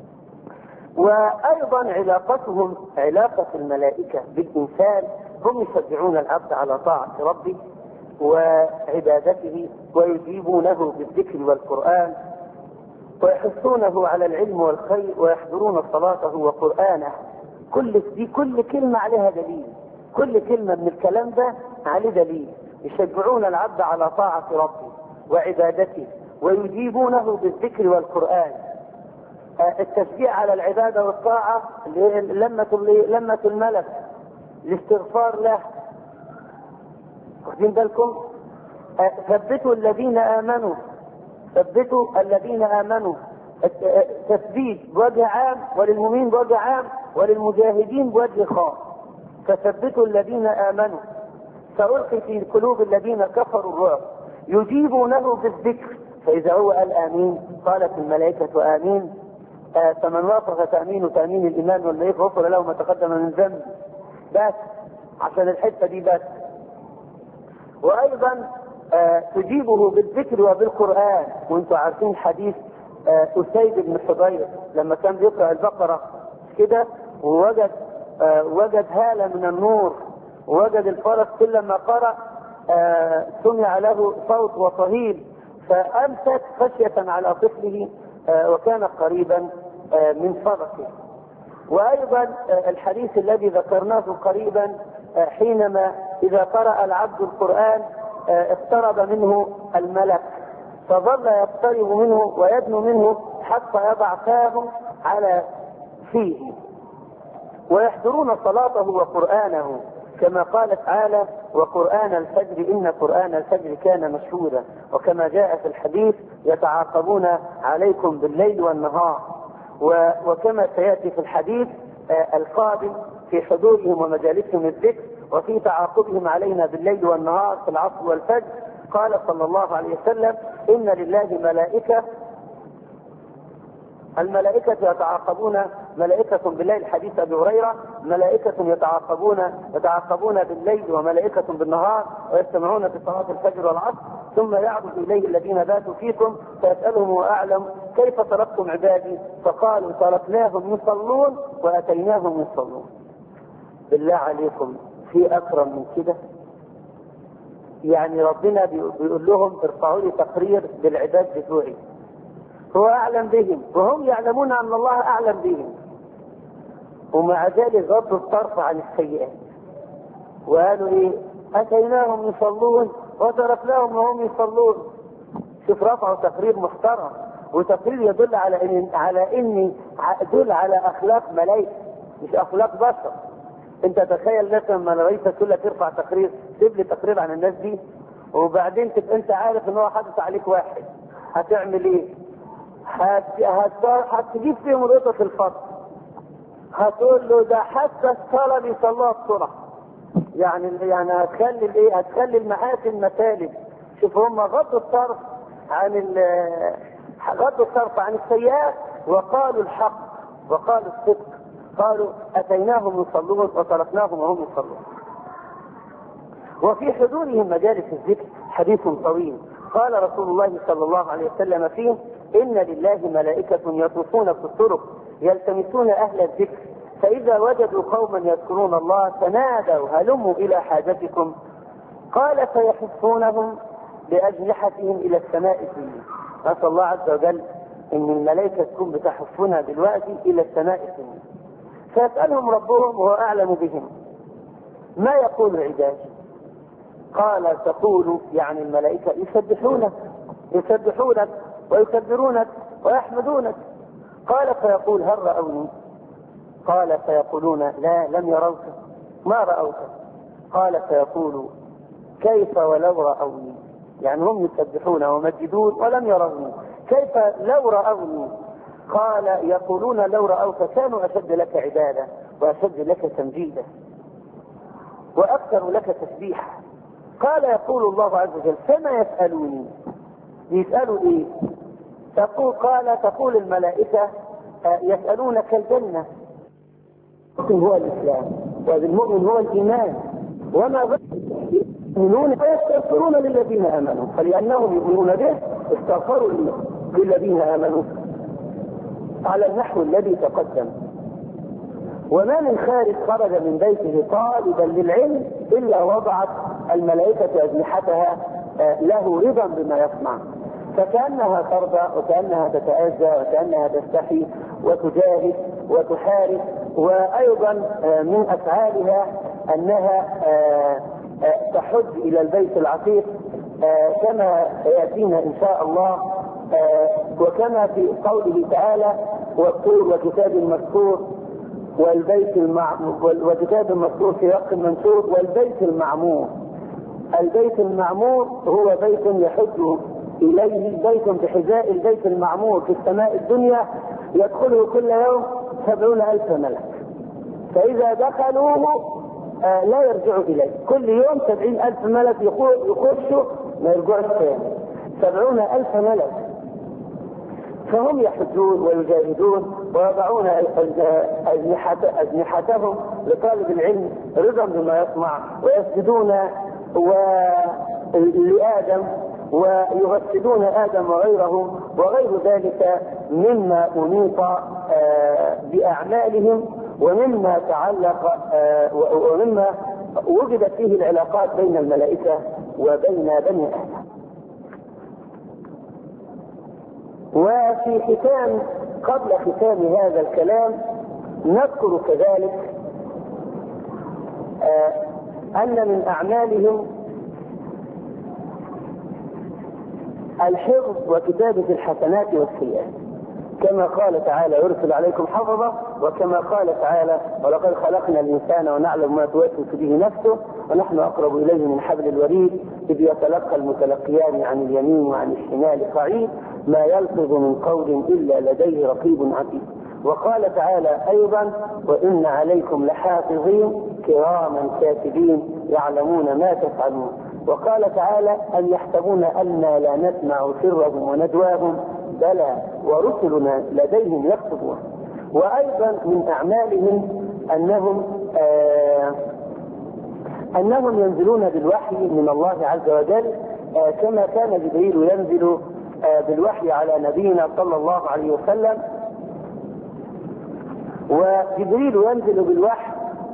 وأيضا علاقتهم علاقة الملائكة بالإنسان، هم يشجعون العبد على طاعة ربه وعبادته ويجيبونه بالذكر والقرآن ويحثونه على العلم والخير ويحضرون صلاته وقرآنه. كل كلمة عليها دليل، كل كلمة من الكلام ده عليه دليل. يشجعون العبد على طاعة ربه وعبادته ويجيبونه بالذكر والقرآن. التشجيع على العبادة والطاعة لمة الملك، الاستغفار له. واخدين بالكم؟ ثبتوا الذين آمنوا، ثبتوا الذين آمنوا، تثبيت بوجه عام وللمؤمنين بوجه عام وللمجاهدين بوجه خاص. فثبتوا الذين آمنوا سألقي في قلوب الذين كفروا الرعب يجيبونه بالذكر، فإذا هو قال آمين قالت الملائكة آمين. فمن وافق تأمين تأمين الإيمان والملائكة غفر له ما تقدم من ذنب. بس عشان الحتة دي بس. وأيضا تجيبه بالذكر وبالقرآن. وانتم عارفين حديث أسيد بن حضير لما كان بيقرأ البقرة كده ووجد هالة من النور ووجد الفرس كلما قرأ سمع له صوت وصهيل فأمسك خشية على طفله وكان قريبا من فرسه. وأيضا الحديث الذي ذكرناه قريبا حينما إذا قرأ العبد القرآن اقترب منه الملك فظل يقترب منه ويدنو منه حتى يضع فاه على فيه. ويحضرون صلاته وقرآنه كما قال تعالى وقرآن الفجر إن قرآن الفجر كان مشهودا. وكما جاء في الحديث يتعاقبون عليكم بالليل والنهار. وكما سيأتي في الحديث القادم في حضورهم ومجالسهم الذكر وفي تعاقبهم علينا بالليل والنهار في العصر والفجر. قال صلى الله عليه وسلم إن لله ملائكة، الملائكة يتعاقبون ملائكة بالليل، حديث أبي هريرة ملائكة يتعاقبون بالليل وملائكة بالنهار ويجتمعون في صلاة الفجر والعصر ثم يعرض إليه الذين باتوا فيكم فيسألهم وأعلم كيف تركتم عبادي فقالوا تركناهم يصلون وأتيناهم يصلون. بالله عليكم في أكرم من كده؟ يعني ربنا بيقول لهم ارفعوا لي تقرير بالعباد بتوعي، هو أعلم بهم وهم يعلمون أن الله أعلم بهم، ومع ذلك غضوا الطرف عن السيئات وقالوا إيه أتيناهم يصلون وتركناهم وهم يصلون. شوف رفعوا تقرير محترم وتقرير يدل يدل على أخلاق ملائكة مش أخلاق بشر. أنت تخيل مثلا لما رئيسك كلها ترفع تقرير، تجيب لي تقرير عن الناس دي وبعدين تبقى أنت عارف إن هو حدث عليك واحد، هتعمل إيه؟ هتجيب فيهم رضا في الفضل، هتقول له ده حتى الصلاة بيصلوها بسرعة. يعني هتخلي الايه؟ هتخلي المحاسن مثالب. شوف هم غضوا الطرف عن السيئات وقالوا الحق وقالوا الصدق، قالوا اتيناهم يصلون وتركناهم وهم يصلون. وفي حضورهم مجالس الذكر حديث طويل قال رسول الله صلى الله عليه وسلم فيه إن لله ملائكة يطوفون في الطرق يلتمسون أهل الذكر فإذا وجدوا قوما يذكرون الله تنادوا هلموا إلى حاجتكم قال فيحفونهم بأجنحتهم إلى السماء الدنيا. نسأل الله عز وجل إن الملائكة تكون بتحفنا دلوقتي إلى السماء الدنيا فيسألهم ربهم وهو أعلم بهم: ما يقول العباد؟ قال: تقول يعني الملائكة يسبحونك ويكبرونك ويحمدونك. قال: فيقول: هل رأوني؟ قال: فيقولون: لا، لم يروك. ما رأوك؟ قال: فيقول: كيف ولو رأوني؟ يعني هم يسبحون ومجدون ولم يروني، كيف لو رأوني؟ قال: يقولون: لو رأوك كانوا أشد لك عبادة وأشد لك تمجيدا وأكثر لك تسبيحا. قال: يقول الله عز وجل: فما يسألوني؟ يسألوا إيه؟ تقول الملائكة: يسألونك الجنة. هو الإسلام، والمؤمن هو الإيمان، وما يؤمنون ويستغفرون للذين آمنوا، فلأنهم يؤمنون به استغفروا للذين آمنوا على النحو الذي تقدم. وما من خارج خرج من بيته طالبا للعلم إلا وضعت الملائكة أجنحتها له رضا بما يصنع، فكأنها ترضى وكأنها تتأذى وكأنها تستحي وتجاهد وتحارب. وأيضا من أفعالها أنها تحج إلى البيت العتيق كما يأتينا إن شاء الله، وكما في قوله تعالى: والطور وكتاب مسطور والبيت وكتاب مسطور في رق منشور والبيت المعمور. البيت المعمور هو بيت يحج إليه، بيت بحذاء البيت المعمور في السماء الدنيا، يدخله كل يوم 70,000 ملك، فإذا دخلوه لا يرجعوا إليه. كل يوم 70,000 ملك يخشوا ما يرجعوا تاني، 70,000 ملك. فهم يحجون ويجاهدون ويضعون أجنحتهم لطالب العلم رضا بما يسمع، ويسجدون لآدم ويغسلون آدم وغيرهم وغير ذلك مما أنيط بأعمالهم ومما تعلق ومما وجدت فيه العلاقات بين الملائكة وبين بني آدم. وفي ختام قبل ختام هذا الكلام نذكر كذلك أن من أعمالهم الحفظ وكتابة الحسنات والسيئات، كما قال تعالى: يرسل عليكم حفظة، وكما قال تعالى: ولقد خلقنا الإنسان ونعلم ما توسوس به نفسه ونحن أقرب إليه من حبل الوريد إذ يتلقى المتلقيان عن اليمين وعن الشمال قعيد ما يلفظ من قول إلا لديه رقيب عتيد. وقال تعالى أيضا: وإن عليكم لحافظين كراما كاتبين يعلمون ما تفعلون. وقال تعالى: أن يحسبون أنا لا نسمع سرهم ونجواهم بلى ورسلنا لديهم يكتبون. وأيضا من أعمالهم أنهم ينزلون بالوحي من الله عز وجل، كما كان جبريل ينزل بالوحي على نبينا صلى الله عليه وسلم. وجبريل ينزل بالوحي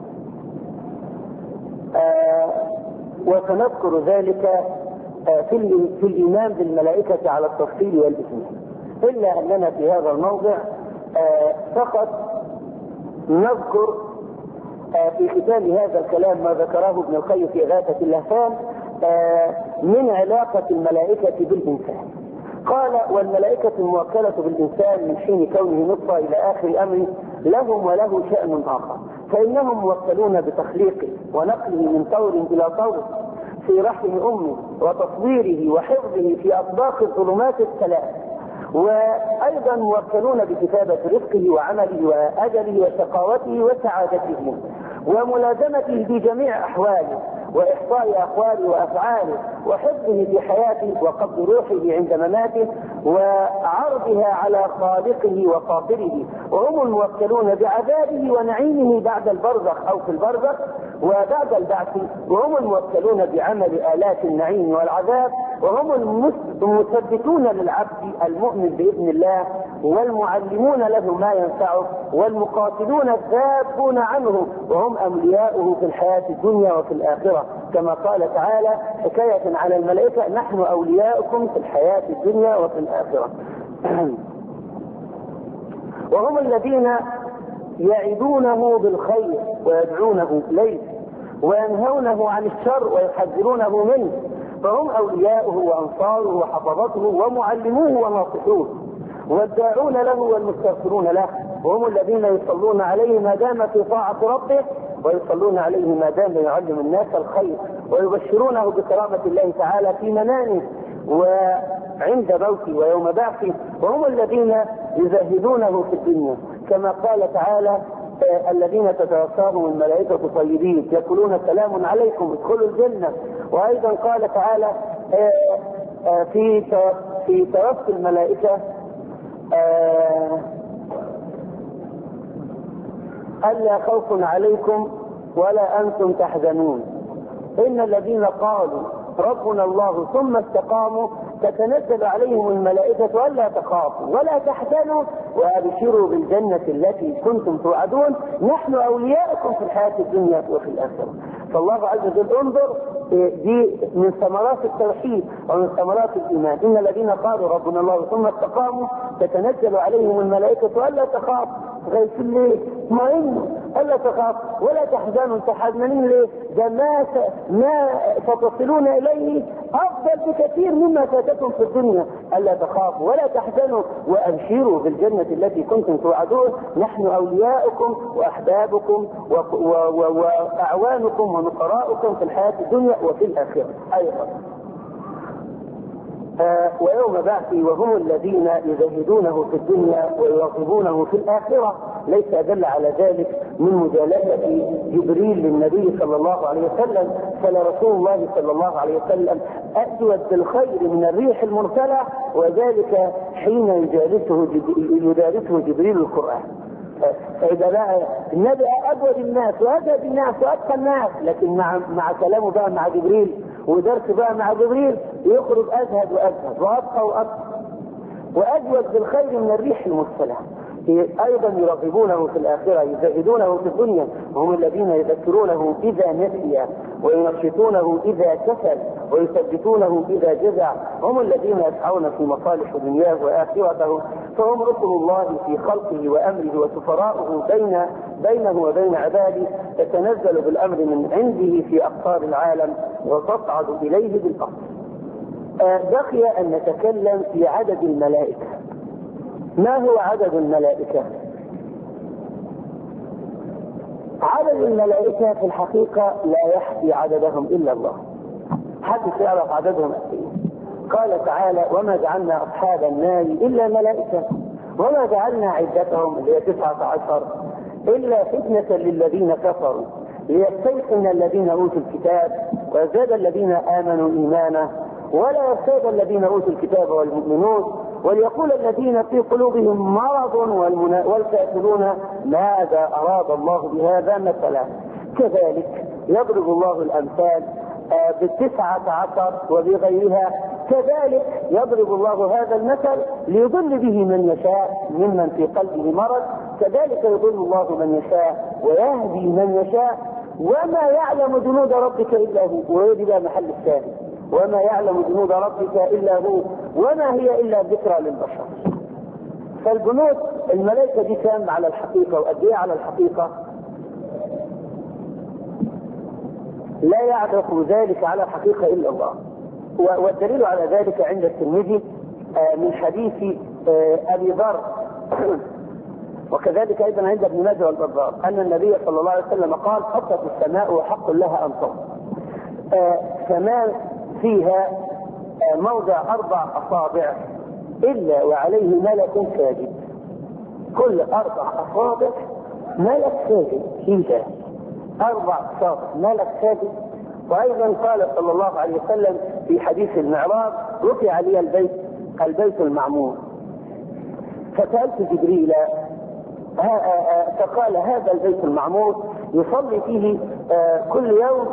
وسنذكر ذلك في الإيمان بالملائكة على التفصيل والإجمال، إلا أننا في هذا الموضع فقط نذكر في ختام هذا الكلام ما ذكره ابن القيم في إغاثة اللهفان من علاقة الملائكة بالإنسان. قال: والملائكة الموكلة بالإنسان من حين كونه نطفة إلى آخر أمره لهم وله شأن آخر، فإنهم موكلون بتخليقه ونقله من طور إلى طور في رحم أمه وتصويره وحفظه في أطباق الظلمات الثلاث، وأيضا موكلون بكتابة رزقه وعمله وأجله وشقاوته وسعادته وملازمته في جميع أحواله وإحصاء أقواله وأفعاله وحفظه في حياته وقبض روحه عند مماته وعرضها على خالقه وفاطره، وهم الموكلون بعذابه ونعيمه بعد البرزخ أو في البرزخ وبعد البعث، وهم الموكلون بعمل آلات النعيم والعذاب، وهم المثبتون للعبد المؤمن بإذن الله والمعلمون له ما ينفعه والمقاتلون الذابون عنه، وهم أولياؤه في الحياة الدنيا وفي الآخرة، كما قال تعالى حكاية على الملائكة: نحن أولياؤكم في الحياة الدنيا وفي الآخرة. وهم الذين يعدونه بالخير ويدعونه إليه وينهونه عن الشر ويحذرونه منه، فهم أولياؤه وأنصاره وحفظته ومعلموه وناصحوه والداعون له والمستغفرون له، وهم الذين يصلون عليه ما دام في طاعة ربه، ويصلون عليه ما دام يعلم الناس الخير، ويبشرونه بكرامة الله تعالى في منامه وعند موته ويوم بعثه، وهم الذين يزهدونه في الدنيا، كما قال تعالى: الذين تتوفاهم الملائكة طيبين يقولون سلام عليكم ادخلوا الجنة. وأيضا قال تعالى في توفي الملائكة: ألا خوف عليكم ولا أنتم تحزنون إن الذين قالوا ربنا الله ثم استقاموا تتنزل عليهم الملائكة ألا تخافوا ولا تحزنوا وأبشروا بالجنة التي كنتم توعدون نحن أولياؤكم في الحياة الدنيا وفي الآخرة. فالله عز وجل انظر، دي من ثمرات التوحيد ومن ثمرات الإيمان. إن الذين قالوا ربنا الله ثم استقاموا تتنزل عليهم الملائكة ألا تخافوا، غير ليه؟ اطمئنوا ألا تخاف ولا تحزنوا. انتم حزنانين ليه؟ ده ما ستصلون إليه أفضل بكثير مما فاتكم في الدنيا. ألا تخافوا ولا تحزنوا وأبشروا بالجنة التي كنتم توعدون نحن أولياؤكم وأحبابكم وأعوانكم ونقراؤكم في الحياة الدنيا وفي الآخرة أيضا. ويوم بعثه وهم الذين يزهدونه في الدنيا ويرغبونه في الآخرة. ليس أدل على ذلك من مجالسة جبريل للنبي صلى الله عليه وسلم، فلرسول الله صلى الله عليه وسلم أجود بالخير من الريح المرسلة، وذلك حين يدارسه جبريل القرآن. فإذا بقى النبي أجود الناس وأجود الناس وأتقى الناس، لكن مع كلامه بقى مع جبريل ودرس بقى مع جبريل يخرج أزهد وأزهد وأتقى وأتقى وأجود بالخير من الريح المرسلة. أيضا يرغبونه في الآخرة، يزهدونه في الدنيا، وهم الذين يذكرونه إذا نسي وينشطونه إذا كسل ويثبتونه إذا جزع، هم الذين يسعون في مصالح دنياه وآخرته. فهم رسل الله في خلقه وأمره وسفراؤه بينه وبين عباده، تتنزل بالأمر من عنده في أقطار العالم وتصعد إليه بالأرض. بقي أن نتكلم في عدد الملائكة. ما هو عدد الملائكة؟ عدد الملائكة في الحقيقة لا يحصي عددهم إلا الله. حد يعرف عددهم قد ايه؟ قال تعالى: وما جعلنا أصحاب النار إلا ملائكة وما جعلنا عدتهم اللي هي 19 إلا فتنة للذين كفروا ليستيقن الذين أوتوا الكتاب ويزداد الذين آمنوا إيمانا ولا يرتاب الذين أوتوا الكتاب والمؤمنون وليقول الذين في قلوبهم مرض والكافرون ماذا أراد الله بهذا مثلا. كذلك يضرب الله الأمثال ب19 وبغيرها، كذلك يضرب الله هذا المثل ليضل به من يشاء ممن في قلبه مرض، كذلك يضل الله من يشاء ويهدي من يشاء وما يعلم جنود ربك إلا هو. ويجب محل الثاني: وما يعلم جنود ربك إلا هو وما هي إلا ذكرى للبشر. فالجنود الملائكة دي كام على الحقيقة وقد ايه على الحقيقة؟ لا يعرف ذلك على الحقيقة إلا الله. والدليل على ذلك عند الترمذي من حديث أبي ذر وكذلك أيضا عند ابن ماجه والبزار أن النبي صلى الله عليه وسلم قال: حطت السماء وحق لها أن تمطر. سماء فيها موضع 4 أصابع إلا وعليه ملك ساجد، كل 4 أصابع ملك ساجد فيها 4 أصابع ملك ساجد. وأيضا قال صلى الله عليه وسلم في حديث المعراج: رفع لي البيت المعمور فسألت جبريل فقال: هذا البيت المعمور يصلي فيه كل يوم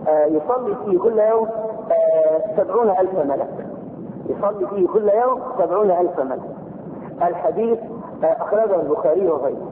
70,000 ملك، يصلي فيه كل يوم 70,000 ملك. الحديث أخرجه البخاري وغيره.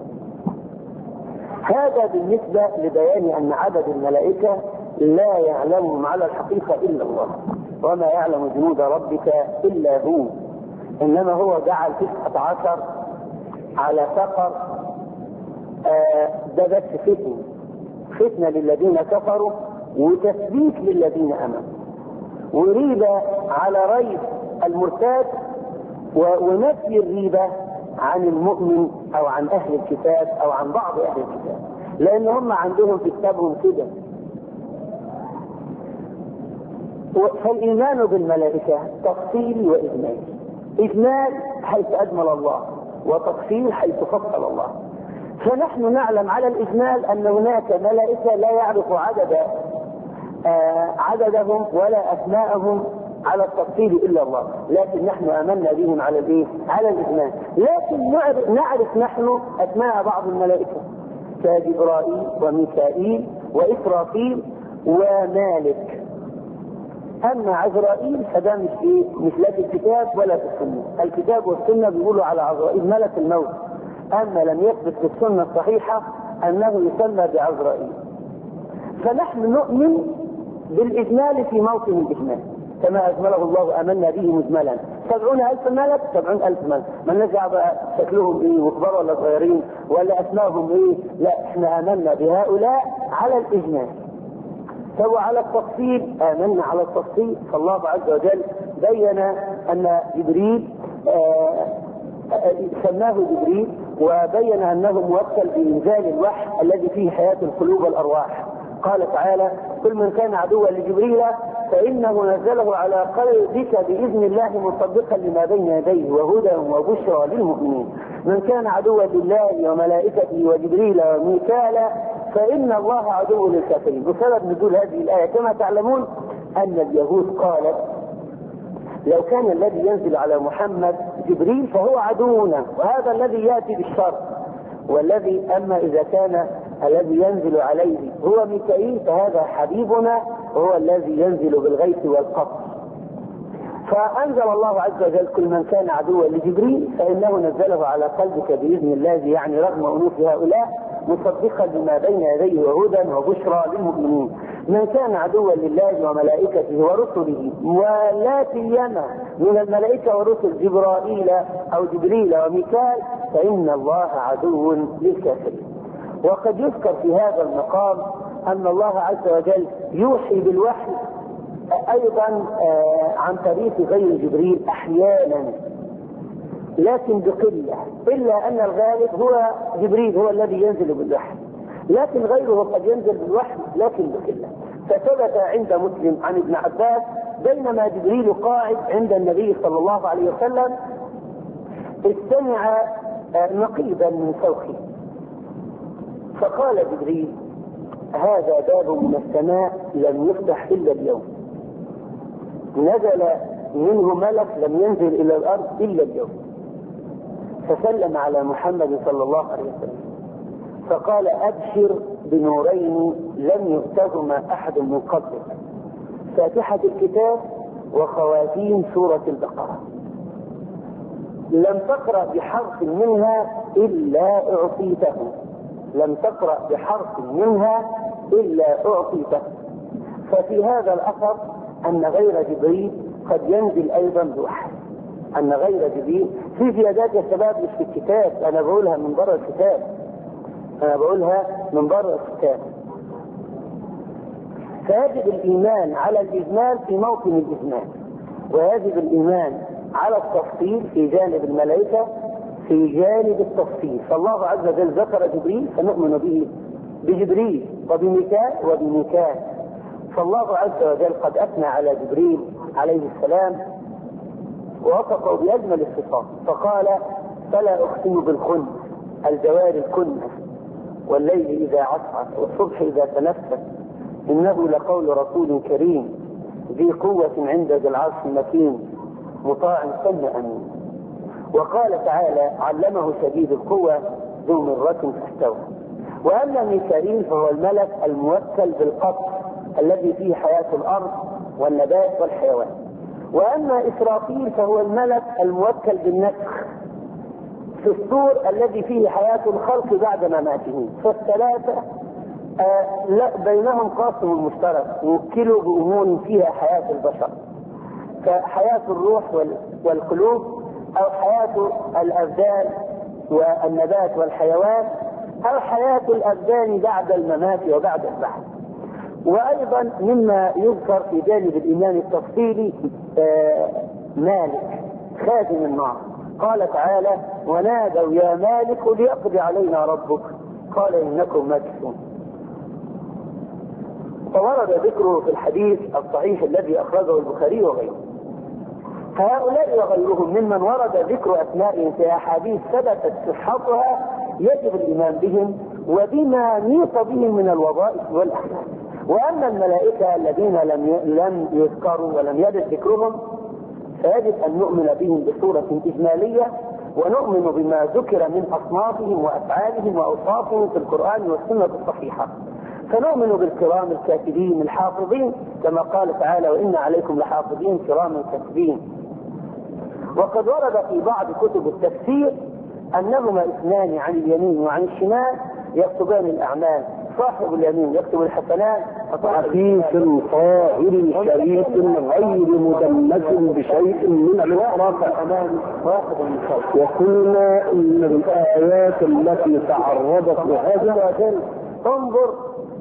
هذا بالنسبة لبيان أن عدد الملائكة لا يعلمهم على الحقيقة إلا الله، وما يعلم جنود ربك إلا هو. إنما هو جعل 19 على سقر ده بس فتنة للذين كفروا وتثبيت للذين امنوا، وريبة على ريب المرتاد ونفي الريبة عن المؤمن او عن اهل الكتاب او عن بعض اهل الكتاب، لان هم عندهم في كتابهم كده. فالايمان بالملائكة تفصيلي واجمالي، اجمال حيث اجمل الله وتفصيل حيث فصل الله. فنحن نعلم على الاجمال ان هناك ملائكة لا يعرف عددهم ولا اسماءهم على التفصيل الا الله، لكن نحن امنا بهم على الايه؟ على الاجمال. لكن نعرف نحن اسماء بعض الملائكة كجبرائيل وميكائيل واسرافيل ومالك. اما عزرائيل فده مش لا في الكتاب ولا في السنه، الكتاب والسنه بيقولوا على عزرائيل ملك الموت، اما لم يثبت في السنه الصحيحه انه يسمى بعزرائيل. فنحن نؤمن بالاجمال في موطن الاجمال كما اجمله الله، امنا به مجملا. 70,000 ملك 70,000 ملك، ما نرجع بقى شكلهم ايه وكبار ولا صغيرين ولا اسمائهم ايه، لا احنا امنا بهؤلاء على الاجمال. وعلى التفصيل آمنا على التفصيل، فالله عز وجل بين أن جبريل سماه جبريل، وبين أنه موكل بإنزال الوحي الذي فيه حياة القلوب والأرواح. قال تعالى: كل من كان عدوا لجبريل فإنه نزله على قلبك بإذن الله مصدقا لما بين يديه وهدى وبشرى للمؤمنين. من كان عدوا لله وملائكته وجبريل وميكال فإن الله عدو للكافرين. بسبب نزول هذه الآية كما تعلمون أن اليهود قالت: لو كان الذي ينزل على محمد جبريل فهو عدونا، وهذا الذي يأتي بالشر، والذي أما إذا كان الذي ينزل عليه هو ميكائيل فهذا حبيبنا وهو الذي ينزل بالغيث والقطر. فأنزل الله عز وجل: كل من كان عدوا لجبريل فإنه نزله على قلبك بإذن الله، يعني رغم أنوف هؤلاء مصدقا لما بين يديه وهدى وبشرى للمؤمنين. من كان عدوا لله وملائكته ورسله، ولا سيما من الملائكة ورسل جبرائيل أو جبريل وميكال، فإن الله عدو للكافرين. وقد يذكر في هذا المقام أن الله عز وجل يوحي بالوحي أيضا عن طريق غير جبريل أحيانا، لكن بقلة، إلا أن الغالب هو جبريل هو الذي ينزل بالوحي، لكن غيره قد ينزل بالوحي لكن بقلة. فثبت عند مسلم عن ابن عباس: بينما جبريل قاعد عند النبي صلى الله عليه وسلم استمع نقيبا من صوته، فقال جبريل: هذا باب من السماء لم يفتح إلا اليوم، نزل منه ملك لم ينزل إلى الأرض إلا اليوم. فسلم على محمد صلى الله عليه وسلم فقال: أبشر بنورين لم يؤتهما أحد من قبلك، فاتحة الكتاب وخواتيم سورة البقرة، لم تقرأ بحرف منها إلا أعطيته، لم تقرأ بحرف منها إلا أعطيته. ففي هذا الأثر أن غير جبريل قد ينزل أيضا بوحي، أن غير جبريل في زيادات يا شباب مش في الكتاب، أنا بقولها من بره الكتاب، أنا بقولها من بره الكتاب. فيجب الإيمان على الإجمال في موطن الإجمال، ويجب الإيمان على التفصيل في جانب الملائكة في جانب التفصيل. فالله عز وجل ذكر جبريل فنؤمن به بجبريل وبميكال وبميكال. فالله عز وجل قد أثنى على جبريل عليه السلام ووصفه بأجمل الصفات، فقال: فلا أقسم بالخنس الجوار الكنس والليل إذا عسعس والصبح إذا تنفس إنه لقول رسول كريم ذي قوة عند ذي العرش مكين مطاع ثم أمين. وقال تعالى: علمه شديد القوة ذو مرة فاستوى. وأما ميكائيل فهو الملك الموكل بالقبض الذي فيه حياة الأرض والنبات والحيوان. وأما إسرافيل فهو الملك الموكل بالنفخ في الصور الذي فيه حياة الخلق بعد مماتهم. فالثلاثة لا بينهم قاسم مشترك، وكلوا بأمور فيها حياة البشر، كحياة الروح والقلوب، أو حياة الأبدان والنبات والحيوان، أو حياة الأبدان بعد الممات وبعد البعث. وأيضا مما يذكر في جانب الإيمان التفصيلي مالك خازن النار، قال تعالى: ونادوا يا مالك ليقض علينا ربك قال إنكم ماكثون. فورد ذكره في الحديث الصحيح الذي أخرجه البخاري وغيره. هؤلاء وغيرهم ممن ورد ذكر أسمائهم في أحاديث ثبتت صحتها يجب الإيمان بهم وبما نيط بهم من الوظائف والأحكام. وأما الملائكة الذين لم يذكروا ولم يرد ذكرهم فيجب أن نؤمن بهم بصورة إجمالية، ونؤمن بما ذكر من أصنافهم وأفعالهم وأوصافهم في القرآن والسنة الصحيحة. فنؤمن بالكرام الكاتبين الحافظين كما قال تعالى: وإن عليكم لحافظين كراما كاتبين. وقد ورد في بعض كتب التفسير أنهما اثنان عن اليمين وعن الشمال يكتبان الأعمال، صاحب اليمين يكتب الحسنات، عفيف طاهر شريف غير مدمس بشيء من الإسراف أمام واحد من خلق. وقلنا إن الآيات التي تعرضت لهذا انظر،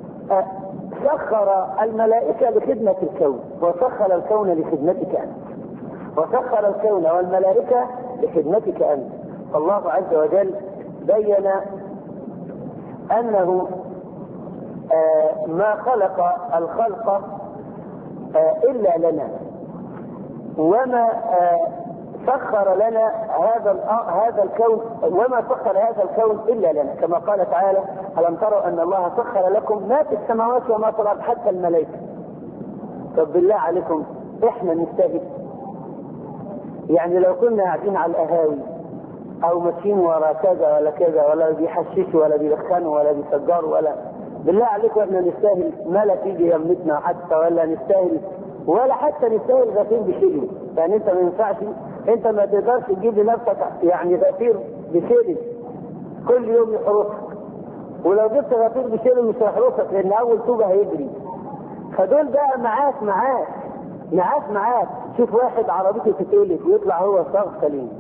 سخر الملائكة لخدمة الكون وسخر الكون لخدمتك أنت، وسخر الكون والملائكة لخدمتك أنت. الله عز وجل بين أنه ما خلق الخلق إلا لنا، وما سخر لنا هذا الكون، وما سخر هذا الكون إلا لنا، كما قال تعالى: ألم تروا أن الله سخر لكم ما في السماوات وما في الأرض حتى الملائكة. طب بالله عليكم إحنا نستهد؟ يعني لو كنا قاعدين على القهاوي أو ماشيين ورا كذا ولا كذا، ولا بيحششوا ولا بيدخنوا ولا بيسجروا، ولا بالله عليكم احنا نستاهل ملك يجي يمتنا حتى، ولا نستاهل، ولا حتى نستاهل غفير بشيء؟ يعني انت ما ينفعش، انت ما تقدرش تجيب لنفسك يعني غفير بشيء كل يوم يحرسك، ولو جبت غفير بشيء مش هيحرسك لان اول توبه هيجري. فدول بقى معاك. شوف واحد عربيته تتقلب ويطلع هو صاغ سليم،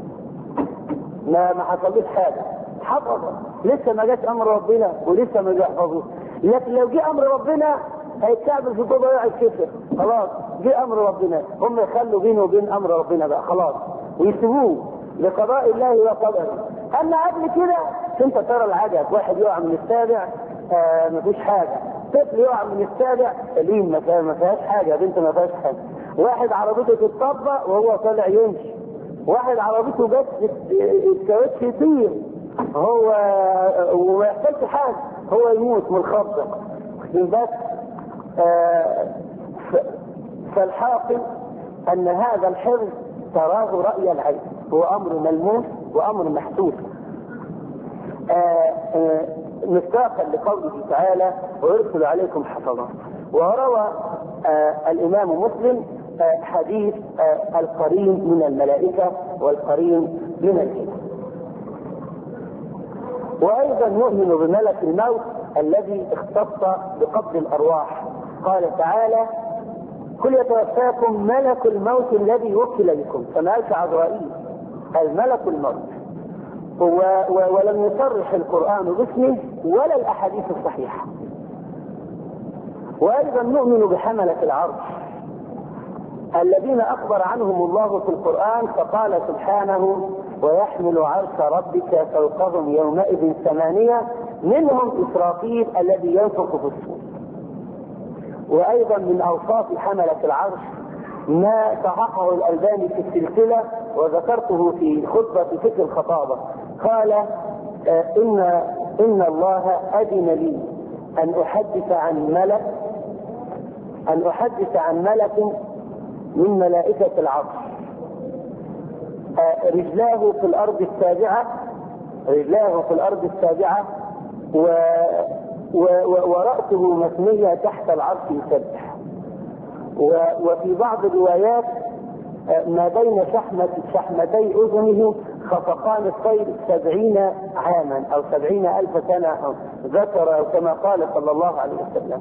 ما حصلوش حاجه، حفظ، لسه ما جاش امر ربنا ولسه ما بيحفظوش. لكن لو جه امر ربنا هيتكعبل في طوبه ويقعد كفر، خلاص جه امر ربنا، هم يخلوا بينه وبين امر ربنا بقى خلاص ويسيبوه لقضاء الله وقدره. اما قبل كده انت ترى العجب، واحد يقع من السابع مفيش حاجه، طفل يقع من السابع سليم ما فيهاش حاجه، بنت ما فيهاش حاجه، واحد عربيته تتطبق وهو طالع يمشي، واحد عربيته بس الكاوتش يطير هو وما يحصلش حاجه، هو يموت من الخبطه بس. فالحاصل ان هذا الحفظ تراه راي العين، هو امر ملموس وامر محسوس، مصداقا لقوله تعالى: ويرسل عليكم حفظا. وروى الامام مسلم حديث القرين من الملائكه والقرين من الجن. وايضا نؤمن بملك الموت الذي اختص بقبض الارواح، قال تعالى: قل يتوفاكم ملك الموت الذي وكل بكم، فما قالش عزرائيل، قال ملك الموت. ولم يصرح القرآن باسمه ولا الأحاديث الصحيحة. وأيضا نؤمن بحملة العرش الذين أخبر عنهم الله في القرآن، فقال سبحانه: ويحمل عرش ربك فوقهم يومئذ 8 منهم إسرافيل الذي ينفخ في الصور. وأيضا من أوصاف حملة العرش ما صححه الألباني في السلسلة وذكرته في خطبة فقه الخطابة، قال: إن الله أذن لي أن أحدث عن ملك من ملائكة العرش رجلاه في الأرض السابعة ورأسه مثنية تحت العرش يسبح. وفي بعض الروايات ما بين شحمتي أذنه خفقان الطير 70 عاما أو 70,000 سنة، ذكر كما قال صلى الله عليه وسلم.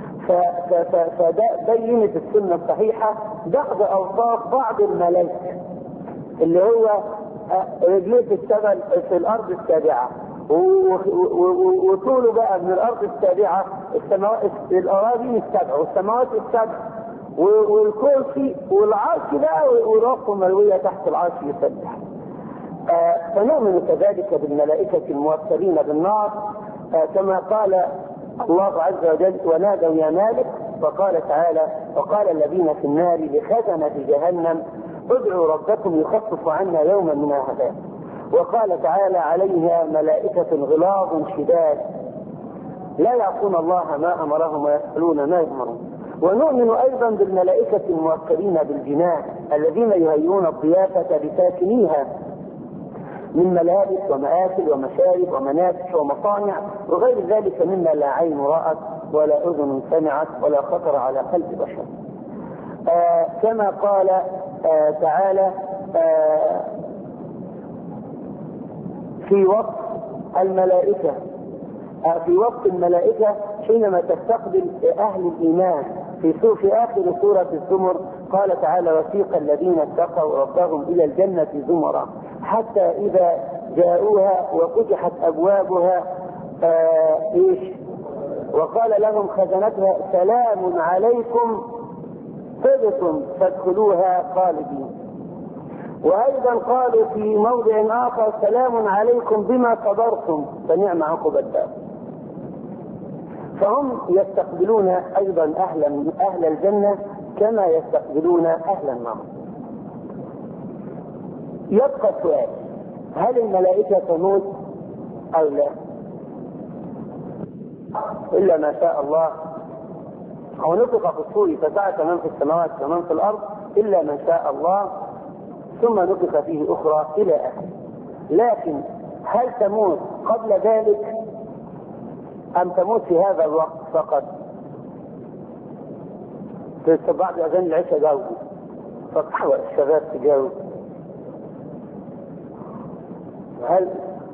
فبينت السنة الصحيحة بعض أوصاف بعض الملائكة اللي هو رجليه في الأرض السابعة وطوله بقى من الارض السابعه الاراضي السبع والسماوات السبع والكرسي والعرش بقى وراسه ملويه تحت العرش يسبح. فنؤمن كذلك بالملائكه الموكلين بالنار، كما قال الله عز وجل ونادوا يا مالك، وقال تعالى وقال الذين في النار لخزنة جهنم ادعوا ربكم يخفف عنا يوما من العذاب. وقال تعالى عليها ملائكة غلاظ شداد لا يعصون الله ما أمرهم ويفعلون ما يؤمرون. ونؤمن أيضا بالملائكة الموكلين بالجنان الذين يهيئون الضيافة لساكنيها من ملابس ومآكل ومشارب ومنافس ومصانع وغير ذلك مما لا عين رأت ولا أذن سمعت ولا خطر على قلب بشر. كما قال تعالى في وصف الملائكة، في وصف الملائكة حينما تستقبل أهل الإيمان في آخر سورة الزمر قال تعالى وسيق الذين اتقوا ربهم إلى الجنة زمرا حتى إذا جاءوها وفتحت أبوابها وقال لهم خزنتها سلام عليكم طبتم فادخلوها خالدين. وأيضا قالوا في موضع آخر سلام عليكم بما صبرتم فنعم عقبى الدار. فهم يستقبلون أيضا أهل الجنة كما يستقبلون أهل النار. يبقى السؤال هل الملائكة تموت أو لا؟ إلا ما شاء الله، أو نفخ في الصور فسعة من في السماوات ومن في الأرض إلا من شاء الله ثم نفخ فيه أخرى إلى آخره. لكن هل تموت قبل ذلك أم تموت في هذا الوقت فقط؟ بعد أذان العشاء جاوب فتحوى الشباب تجاوب. هل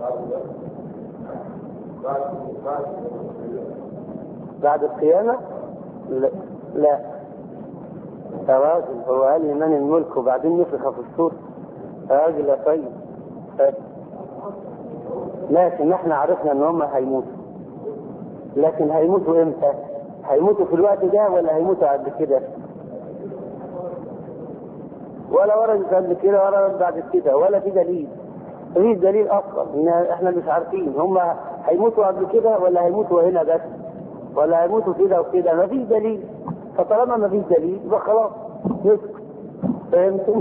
بعد القيامة؟ لا يا راجل، هو قال لمن الملك وبعدين نفخ في الصور يا راجل يا طيب. لكن احنا عرفنا ان هم هيموتوا، لكن هيموتوا امتى؟ هيموتوا في الوقت ده ولا هيموتوا قبل كده؟ ولا ورد قبل كده ولا ورد بعد كده ولا في دليل. مفيش دليل اصلا، احنا مش عارفين هم هيموتوا قبل كده ولا هيموتوا هنا بس ولا هيموتوا كده وكده، مفيش دليل. فطالما مفيش دليل يبقى خلاص نسكت. فهمتم؟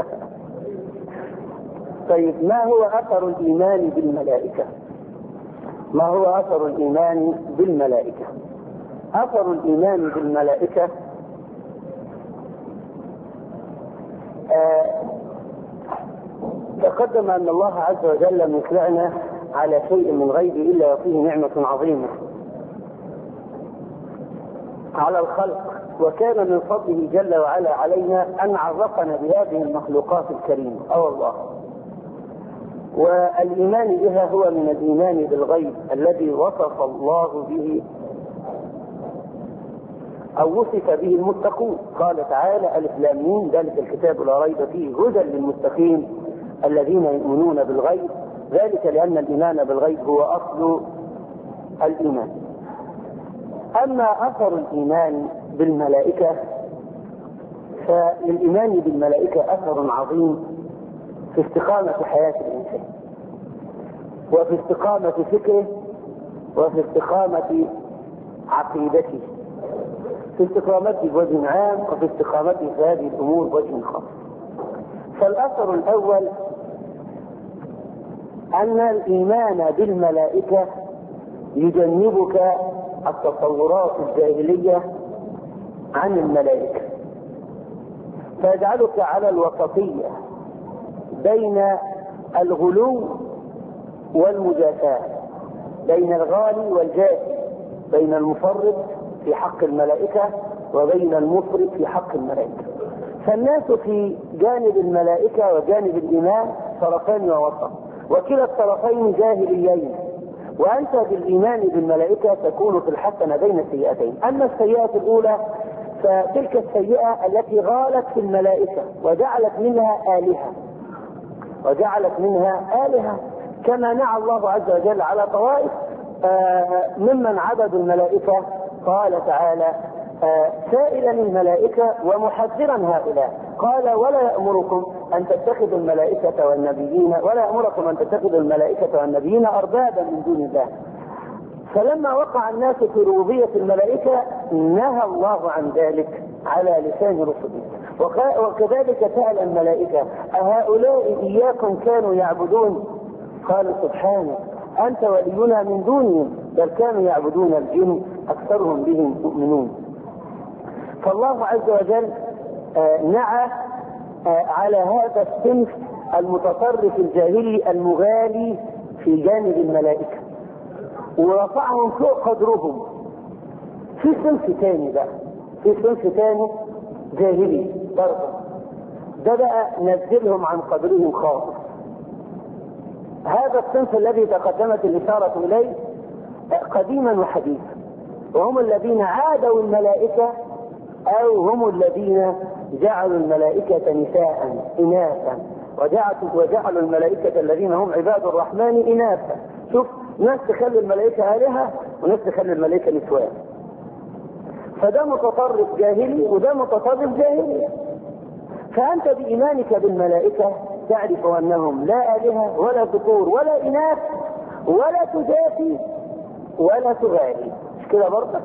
طيب ما هو اثر الايمان بالملائكه؟ ما هو اثر الايمان بالملائكه؟ اثر الايمان بالملائكه تقدم ان الله عز وجل لم يطلعنا على شيء من غيبه الا وفيه نعمه عظيمه على الخلق، وكان من فضله جل وعلا علينا ان عرفنا بهذه المخلوقات الكريمه. والله والايمان بها هو من الايمان بالغيب الذي وصف الله به او وصف به المتقون. قال تعالى الف لام ميم ذلك الكتاب لا ريب فيه هدى للمتقين الذين يؤمنون بالغيب، ذلك لان الايمان بالغيب هو اصل الايمان. اما اثر الايمان بالملائكه فللايمان بالملائكه اثر عظيم في استقامه حياه الانسان وفي استقامه فكره وفي استقامه عقيدته، في استقامته بوجه عام وفي استقامته في هذه الامور بوجه خاص. فالاثر الاول ان الايمان بالملائكه يجنبك التصورات الجاهليه عن الملائكه، فيجعلك على الوسطيه بين الغلو والمجازاه، بين الغالي والجافي، بين المفرط في حق الملائكه وبين المفرط في حق الملائكه. فالناس في جانب الملائكه وجانب الايمان طرفان ووسط، وكلا الطرفين جاهليين. وانت بالايمان بالملائكه تكون في الحسنه بين السيئتين. اما السيئه الاولى فتلك السيئه التي غالت في الملائكه وجعلت منها الهه كما نعى الله عز وجل على طوائف ممن عبدوا الملائكة. قال تعالى سائلا الملائكة ومحذرا هؤلاء، قال ولا يأمركم أن تتخذوا الملائكة والنبيين أربابا من دون الله. فلما وقع الناس في ربوبية الملائكة نهى الله عن ذلك على لسان رسله. وكذلك سأل الملائكة أهؤلاء إياكم كانوا يعبدون؟ قالوا سبحانك أنت ولينا من دونهم بل كانوا يعبدون الجن أكثرهم بهم مؤمنون. فالله عز وجل نعى على هذا الصنف المتطرف الجاهلي المغالي في جانب الملائكة ورفعهم فوق قدرهم. في صنف ثاني بقى، في صنف ثاني جاهلي برضه، ده بقى نزلهم عن قدرهم خالص. هذا الصنف الذي تقدمت الإشارة إليه قديما وحديثا، وهم الذين عادوا الملائكة أو هم الذين جعلوا الملائكة نساء إناثا وجعلوا الملائكة الذين هم عباد الرحمن إناثا. شوف، ناس تخلي الملائكة آلهة وناس تخلي الملائكة نسوان. فده متطرف جاهلي وده متطرف جاهلي. فأنت بإيمانك بالملائكة تعرف أنهم لا آلهة ولا ذكور ولا إناث ولا تجافي ولا تغالي، مش كده برضك؟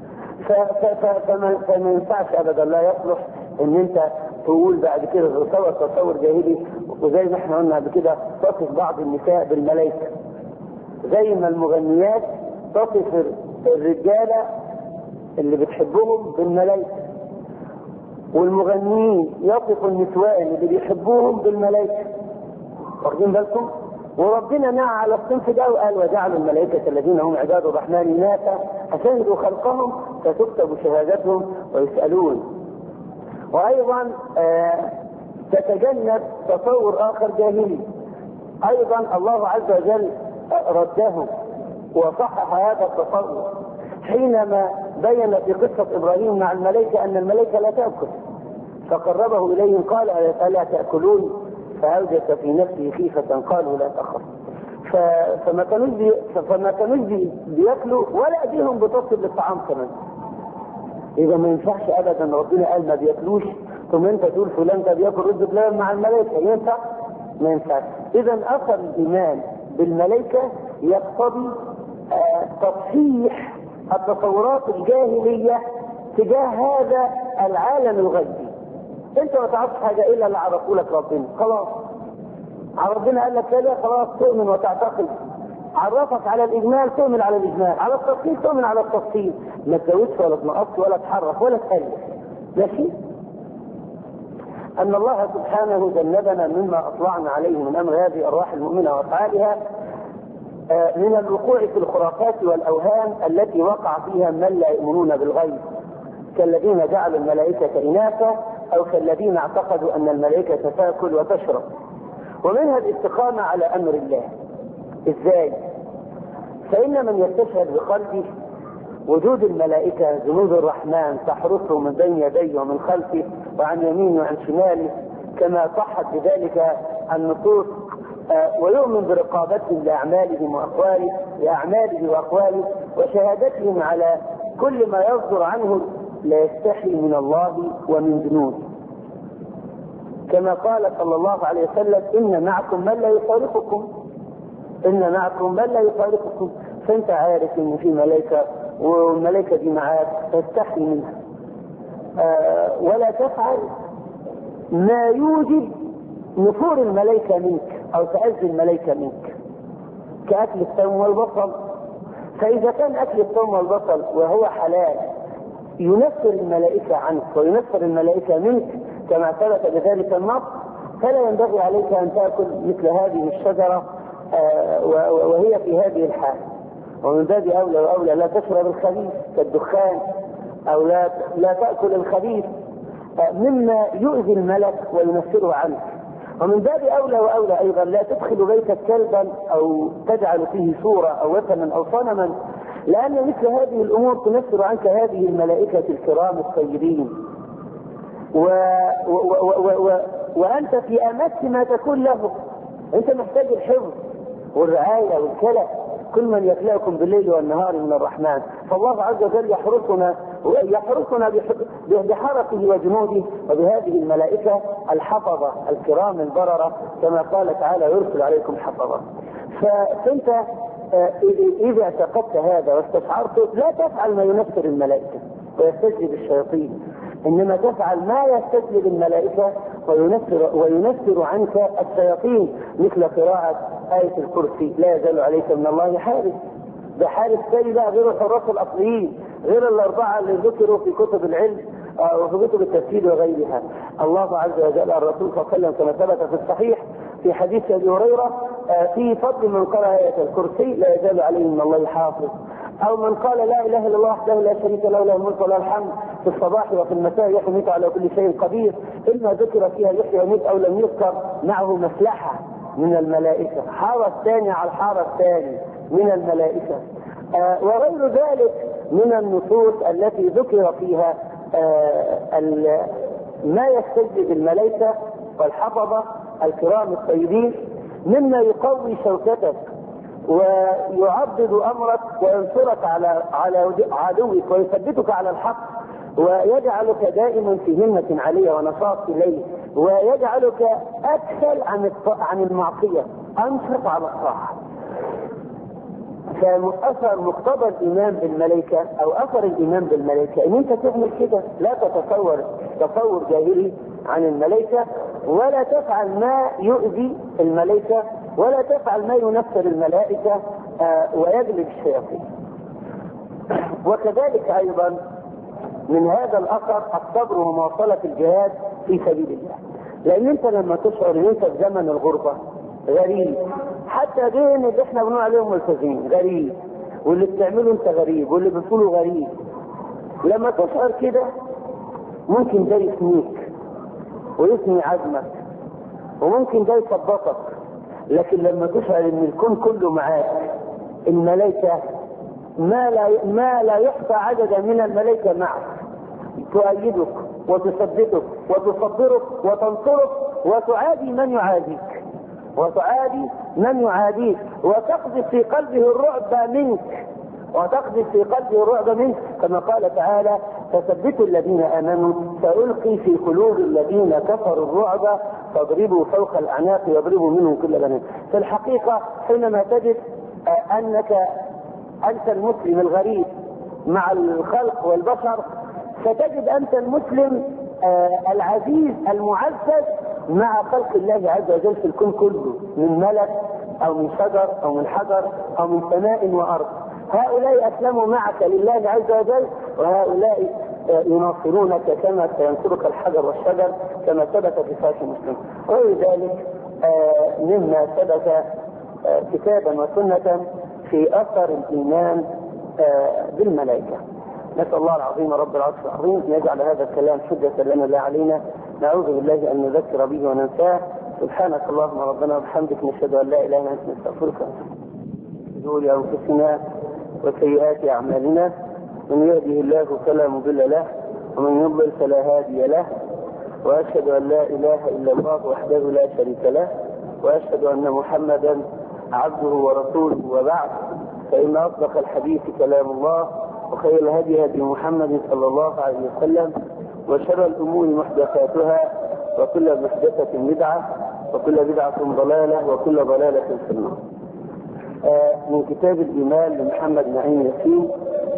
فما ينفعش أبدا، لا يصلح إن أنت تقول بعد كده تصور جاهلي، وزي ما احنا قلنا قبل كده تصف بعض النساء بالملائكة، زي ما المغنيات تصف الرجالة اللي بتحبهم بالملائكة، والمغنيين يصفوا النسوان اللي بيحبوهم بالملائكة. واخدين بالكم؟ وربنا نعى على الصنف ده وقال وجعلوا الملائكة الذين هم عباد الرحمن إناثا أشهدوا خلقهم فتكتب شهادتهم ويسألون. وأيضا تتجنب تصور آخر جاهلي، أيضا الله عز وجل ردهم وصحح هذا التصور حينما بين في قصة إبراهيم مع الملائكة أن الملائكة لا تأكل، فقربه إليهم قال ألا تأكلون؟ فأوجس في نفسه خيفة قالوا لا تخف. فما كانوش بياكلوا ولا أيديهم بتصل للطعام كمان. إذا ما ينفعش أبدا، ربنا قال ما بياكلوش ثم أنت تقول فلان ده بياكل رز بلبن مع الملائكة، ينفع؟ ما ينفعش. إذا أثر الإيمان بالملائكة يقتضي تصحيح التصورات الجاهلية تجاه هذا العالم الغيبي. انت ما تعرفش حاجه الا اللي عرفه لك ربنا، خلاص. ربنا قال لك كده، خلاص تؤمن وتعتقد. عرفك على الاجمال تؤمن على الاجمال، على التفصيل تؤمن على التفصيل، ما تزودش ولا تنقص ولا تحرف ولا تقلل. ماشي؟ ان الله سبحانه جنبنا مما اطلعنا عليه من امر هذه الارواح المؤمنه وافعالها من الوقوع في الخرافات والاوهام التي وقع فيها من لا يؤمنون بالغيب، كالذين جعلوا الملائكة إناثا أو كالذين اعتقدوا أن الملائكة تأكل وتشرب. ومنها الاستقامة على أمر الله. إزاي؟ فإن من يستشهد بقلبه وجود الملائكة جنود الرحمن تحرسه من بين يديه ومن خلفه وعن يمينه وعن شماله كما صحت بذلك النصوص، ويؤمن برقابتهم لأعمالهم وأقواله وشهادتهم على كل ما يصدر عنه، لا يستحي من الله ومن جنوده، كما قال صلى الله عليه وسلم إن معكم من لا يفارقكم. فانت عارف ان في ملائكة والملائكة دي معاك، تستحي منها ولا تفعل ما يوجب نفور الملائكة منك او تأذي الملائكة منك، كأكل الثوم والبصل. فإذا كان أكل الثوم والبصل وهو حلال ينفر الملائكة عنك وينفر الملائكة منك كما ثبت بذلك النص، فلا ينبغي عليك أن تأكل مثل هذه الشجرة وهي في هذه الحال. ومن باب أولى وأولى لا تشرب الخبيث كالدخان، أو لا تأكل الخبيث مما يؤذي الملك وينفره عنك. ومن باب أولى وأولى أيضا لا تدخل بيتك كلبا أو تجعل فيه صورة أو وثنا أو صنما، لأن مثل هذه الأمور تنفر عنك هذه الملائكة الكرام الطيبين، وأنت في أمس ما تكون له. أنت محتاج الحفظ والرعاية والكلى، كل من يخلقكم بالليل والنهار من الرحمن. فالله عز وجل يحرسنا بحرسه وجنوده وبهذه الملائكة الحفظة الكرام البررة، كما قال تعالى يرسل عليكم حفظة. فأنت إذا اعتقدت هذا واستشعرته لا تفعل ما ينفر الملائكة ويستجلب الشياطين، إنما تفعل ما يستجلب الملائكة وينفر عنك الشياطين، مثل قراءة آية الكرسي لا يزال عليك من الله حارس. ده حارس ثاني بقى غير الحراس الأصليين، غير الأربعة اللي ذكروا في كتب العلم وفي كتب التفسير وغيرها. الله عز وجل الرسول صلى الله عليه وسلم كما ثبت في الصحيح في حديث أبي هريرة في فضل من قرأ آية الكرسي لا يزال عليه من الله حافظ، أو من قال لا إله إلا الله وحده لا شريك له له الملك وله الحمد في الصباح وفي المساء يحيي ويميت على كل شيء قدير، إما ذكر فيها يحيي ويميت أو لم يذكر معه مسلحة من الملائكة، حارس ثاني على الحارس الثاني من الملائكة، وغير ذلك من النصوص التي ذكر فيها ما يستجلب الملائكة والحفظة الكرام الطيبين مما يقوي شوكتك ويعضد أمرك وينصرك على عدوك ويثبتك على الحق ويجعلك دائما في همة عالية ونشاط إليه ويجعلك أكثر عن المعصية أنشط على الطاعة. فأثر مقتضى الإيمان بالملائكة أو أثر الإيمان بالملائكة إن أنت تعمل كده، لا تتصور تصور جاهلي عن الملائكة، ولا تفعل ما يؤذي الملائكة، ولا تفعل ما ينفر الملائكة ويجلب الشياطين. وكذلك أيضا من هذا الأثر الصبر ومواصلة الجهاد في سبيل الله، لأن أنت لما تشعر أن أنت في زمن الغربة غريب، حتى دين اللي احنا بنقول عليهم ملتزمين غريب، واللي بتعمله انت غريب، واللي بتقوله غريب، لما تشعر كده ممكن ده يثنيك ويثني عزمك وممكن ده يثبطك. لكن لما تشعر ان الكون كله معاك، الملائكة ما لا يحصى عددا من الملائكة معك تؤيدك وتثبتك وتصبرك وتنصرك وتعادي من يعاديك وتقذف في قلبه الرعب منك كما قال تعالى فثبتوا الذين آمنوا سألقي في قلوب الذين كفروا الرعب فاضربوا فوق الأعناق واضربوا منهم كل بنان. في الحقيقة حينما تجد أنت المسلم الغريب مع الخلق والبشر، ستجد أنت المسلم العزيز المعزز مع خلق الله عز وجل في الكون كله، من ملك أو من شجر أو من حجر أو من سماء وأرض. هؤلاء أسلموا معك لله عز وجل، وهؤلاء يناصرونك كما سينصرك الحجر والشجر كما ثبت في صحيح مسلم. ولذلك مما ثبت كتابا وسنة في أثر الإيمان بالملائكة. نسأل الله العظيم رب العرش العظيم أن يجعل هذا الكلام حجة لنا لا علينا، نعوذ بالله أن نذكر به وننساه. سبحانك اللهم ربنا وبحمدك نشهد أن لا إله إلا أنت نستغفرك. شرور أنفسنا وسيئات أعمالنا، من يهده الله فلا مضل له ومن يضلل فلا هادي له، وأشهد أن لا إله إلا الله وحده لا شريك له، وأشهد أن محمدا عبده ورسوله. وبعد، فإن أصدق الحديث كلام الله، وخير الهدي هدي محمد صلى الله عليه وسلم، وشر الأمور محدثاتها، وكل محدثة بدعة، وكل بدعة ضلالة، وكل ضلالة في النار. من كتاب الإيمان لمحمد نعيم ياسين.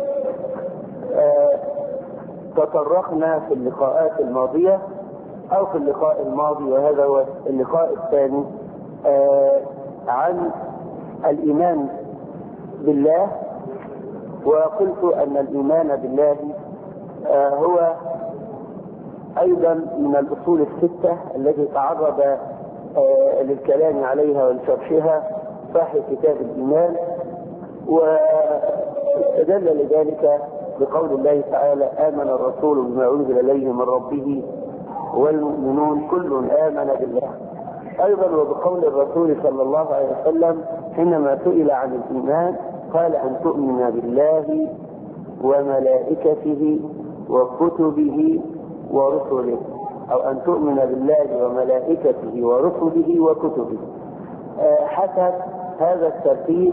تطرقنا في اللقاءات الماضية أو في اللقاء الماضي وهذا هو اللقاء الثاني عن الإيمان بالله، وقلت أن الإيمان بالله هو أيضا من الأصول الستة التي تعرض للكلام عليها ولشرحها صاحب كتاب الإيمان، واستدل لذلك بقول الله تعالى آمن الرسول بما أنزل إليه من ربه والمؤمنون كل آمن بالله. أيضا وبقول الرسول صلى الله عليه وسلم حينما سئل عن الإيمان قال أن تؤمن بالله وملائكته وكتبه ورسله، أو أن تؤمن بالله وملائكته ورسله وكتبه، حسب هذا الترتيب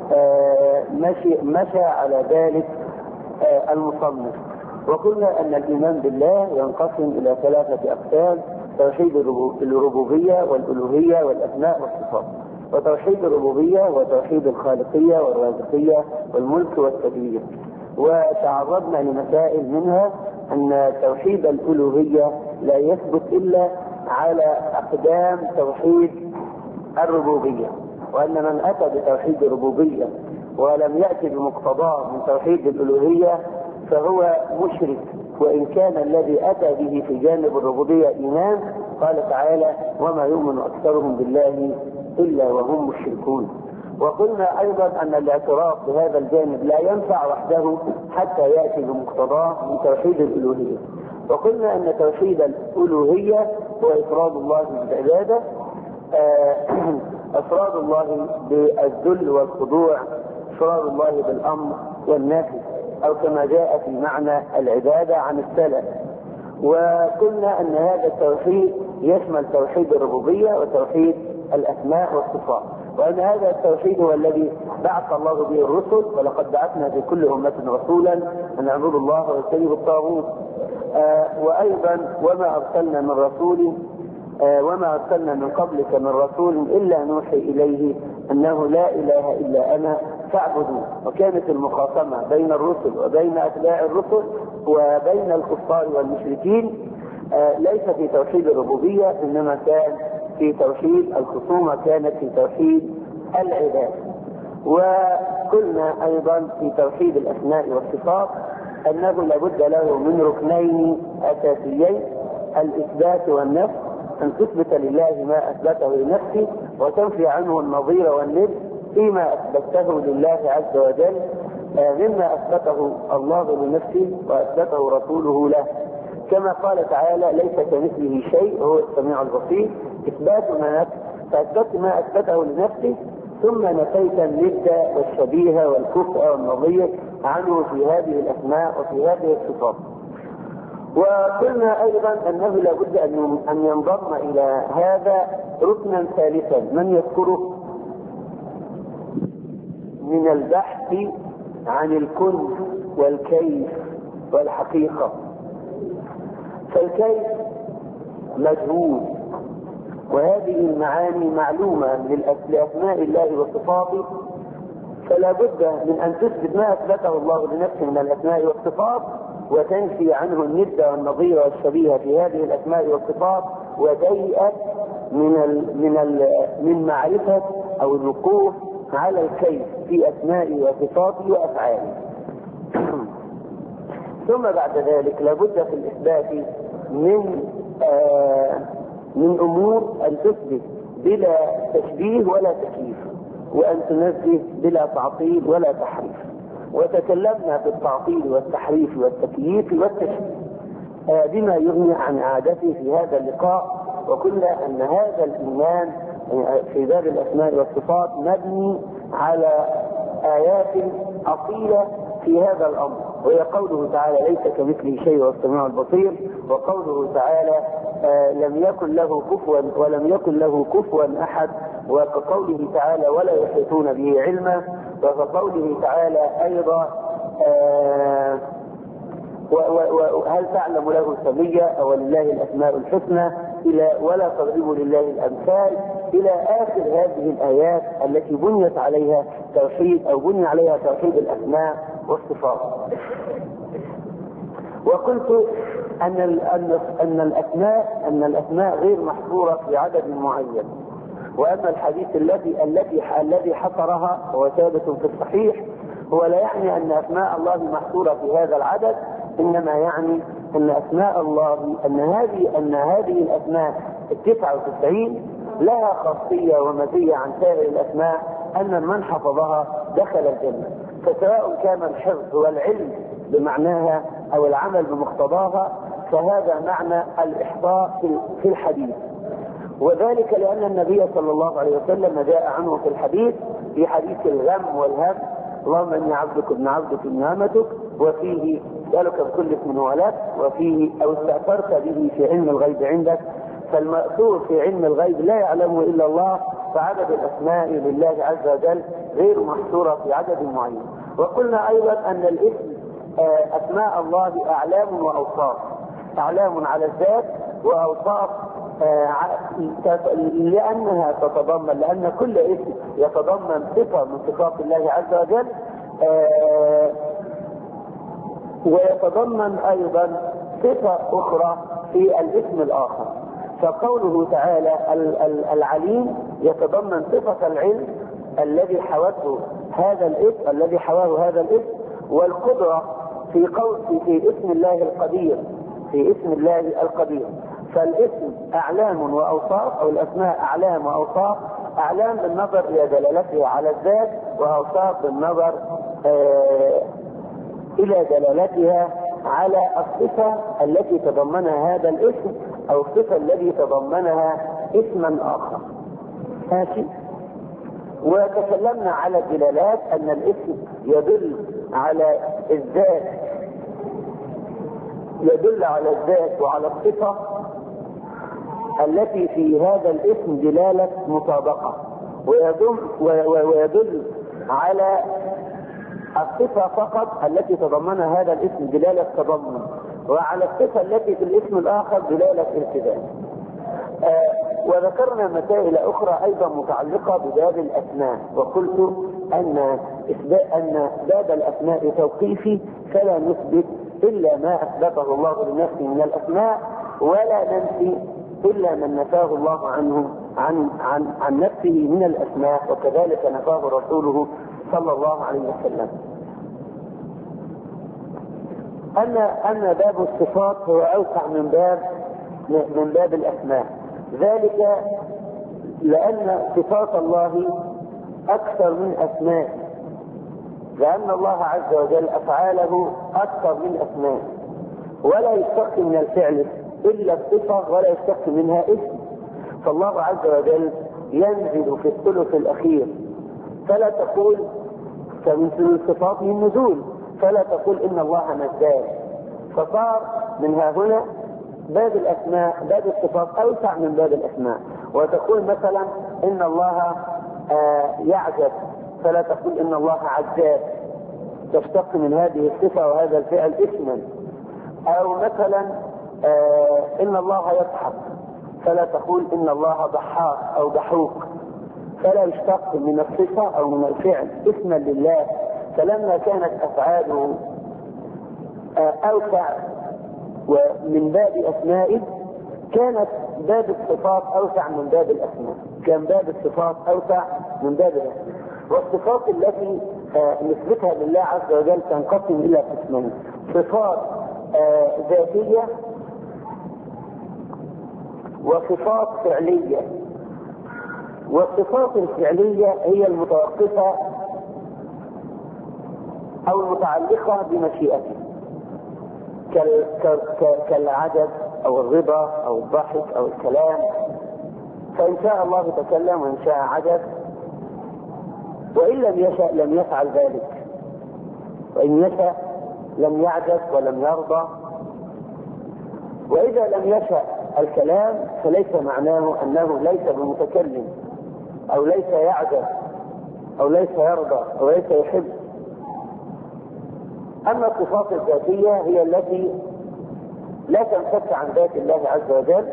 مشى على ذلك المصنف. وقلنا أن الإيمان بالله ينقسم إلى 3 أقسام: توحيد الربوبية والألوهية والأسماء والصفات. وتوحيد الربوبية وتوحيد الخالقية والرازقية والملك والتدبير. وتعرضنا لمسائل منها أن توحيد الألوهية لا يثبت إلا على أقدام توحيد الربوبية، وأن من أتى بتوحيد الربوبية ولم يأتي بمقتضاه من توحيد الألوهية فهو مشرك، وإن كان الذي أتى به في جانب الربوبية إيمان. قال تعالى: وما يؤمن أكثرهم بالله إلا وهم مشركون. وقلنا أيضا أن الاعتراف بهذا الجانب لا ينفع وحده حتى يأتي بمقتضاه من توحيد الألوهية. وقلنا أن توحيد الألوهية هو إفراد الله بالعبادة، إفراد الله بالذل والخضوع، إفراد الله بالأمر والنهي، أو كما جاء في معنى العبادة عن السلف. وقلنا أن هذا التوحيد يشمل توحيد الربوبية وتوحيد الأسماء والصفات، وأن هذا التوحيد هو الذي بعث الله به الرسل: ولقد بعثنا في كل أمة رسولا أن اعبدوا الله واجتنبوا الطاغوت. وأيضا وما أرسلنا من قبلك من رسول إلا نوحي إليه أنه لا إله إلا أنا فاعبدوا. وكانت المخاصمة بين الرسل وبين أتباع الرسل وبين الكفار والمشركين ليس في توحيد الربوبية، إنما كان في توحيد الخصومة، كانت في توحيد العبادة. وقلنا أيضا في توحيد الأسماء والصفات أنه لابد له من ركنين أساسيين: الإثبات والنفي، أن تثبت لله ما أثبته لنفسه وتنفي عنه النظير والند فيما أثبته لله عز وجل مما أثبته الله لنفسه وأثبته رسوله له، كما قال تعالى: ليس كمثله شيء وهو السميع البصير. إثبات ما فأثبت ما أثبته لنفسه، ثم نفيت الند والشبيه والكفء والنظير عنه في هذه الأسماء وفي هذه الصفات. وقلنا أيضا أنه لابد أن ينضم إلى هذا ركنا ثالثا من يذكره من البحث عن الكنز والكيف والحقيقة. فالكيف مجهول، وهذه المعاني معلومة لأسماء الله وصفاته، فلا بد من أن تثبت ما أثبته الله لنفسه من الأسماء والصفات وتنفي عنه الند والنظير والشبيه في هذه الأسماء والصفات، وتيأس من معرفة أو الوقوف على الكيف في أسمائه وصفاته وأفعاله. ثم بعد ذلك لابد في الإثبات من أمور أن تثبت بلا تشبيه ولا تكييف، وأن تنزه بلا تعطيل ولا تحريف. وتكلمنا في التعطيل والتحريف والتكييف والتشبيه بما يغني عن عادته في هذا اللقاء. وقلنا أن هذا الإيمان في باب الأسماء والصفات مبني على آيات أصيلة في هذا الأمر، وهي قوله تعالى: ليس كمثله شيء والسميع البصير، وقوله تعالى: لم يكن له كفوا أحد، وكقوله تعالى: ولا يحيطون به علما، وكقوله تعالى أيضا: وهل تعلم له سميا أو لله الأسماء الحسنى، إلى ولا تضربوا لله الأمثال، إلى آخر هذه الآيات التي بني عليها توحيد الأسماء والصفات. وقلت أن الأسماء غير محصورة في عدد معين، وأما الحديث الذي حصرها هو ثابت في الصحيح، هو لا يعني أن أسماء الله محصورة في هذا العدد، إنما يعني أن أسماء الله أن هذه الأسماء 99 لها خاصية ومزية عن سائر الأسماء، أن من حفظها دخل الجنة. فسواء كان الحفظ والعلم بمعناها أو العمل بمقتضاها، فهذا معنى الإحصاء في الحديث. وذلك لأن النبي صلى الله عليه وسلم جاء عنه في الحديث، في حديث الغم والهم: اللهم إني عبدك ابن عبدك ابن أمتك، وفيه سألك بكل اسم هو لك، وفيه أو استأثرت به في علم الغيب عندك. فالمأثور في علم الغيب لا يعلمه إلا الله، فعدد الأسماء لله عز وجل غير محصورة في عدد معين. وقلنا أيضا أن الاسم أسماء الله أعلام وأوصاف، أعلام على الذات وأوصاف لأنها تتضمن، لأن كل اسم يتضمن صفة من صفات الله عز وجل ويتضمن أيضا صفة أخرى في الاسم الآخر. فقوله تعالى العليم يتضمن صفة العلم الذي حوته هذا الاسم، الذي حواه هذا الاسم، والقدرة في اسم الله القدير، في اسم الله القدير. فالاسم أعلام وأوصاف، أو الأسماء أعلام وأوصاف، أعلام بالنظر إلى دلالتها على الذات، وأوصاف بالنظر إلى دلالتها على الصفة التي تضمنها هذا الاسم أو الصفة التي تضمنها اسما آخر. ماشي. وتكلمنا على الدلالات، أن الاسم يدل على الذات، يدل على الذات وعلى الصفة التي في هذا الاسم دلالة مطابقة، ويدل على الصفة فقط التي تضمنها هذا الاسم دلالة تضمن، وعلى الصفة التي في الاسم الآخر دلالة التزام. وذكرنا مسائل أخرى أيضا متعلقة بباب الأسماء، وقلت أن باب الأسماء توقيفي، فلا نثبت إلا ما أثبته الله لنفسه من الأسماء، ولا ننفي إلا من نفاه الله عنه عن نفسه من الأسماء، وكذلك نفاه رسوله صلى الله عليه وسلم. أن باب الصفات هو أوسع من باب الأسماء، ذلك لأن صفات الله أكثر من أسماء، لأن الله عز وجل أفعاله أكثر من أسماء، ولا يشتق من الفعل إلا الصفة، ولا يشتق منها اسم. فالله عز وجل ينزل في الثلث الأخير، فلا تقول كمثل صفاته النزول، فلا تقول إن الله نزال. فصار منها هنا باب الأسماء، باب الصفات أوسع من باب الأسماء. وتقول مثلا إن الله يعجب، فلا تقول إن الله عجاب، تشتق من هذه الصفة وهذا الفعل اسما. أو مثلا إن الله يضحك، فلا تقول إن الله ضحاك أو ضحوك، فلا يشتق من الصفة أو من الفعل اسما لله. فلما كانت أفعاله أوسع ومن باب أسمائه، كانت باب الصفات أوسع من باب الأسماء، كان باب الصفات أوسع من باب الأسماء. والصفات التي نثبتها لله عز وجل تنقسم إلى قسمين: صفات ذاتية وصفات فعلية. والصفات الفعلية هي المتوقفة أو المتعلقة بمشيئته، كالعجب أو الرضا أو الضحك أو الكلام، فإن شاء الله تكلم وإن شاء عجب، وإن لم يشأ لم يفعل ذلك، وإن يشأ لم يعجب ولم يرضى. وإذا لم يشأ الكلام فليس معناه أنه ليس بمتكلم أو ليس يعجب أو ليس يرضى أو ليس يحب. أما الصفات الذاتية هي التي لا تنفك عن ذات الله عز وجل،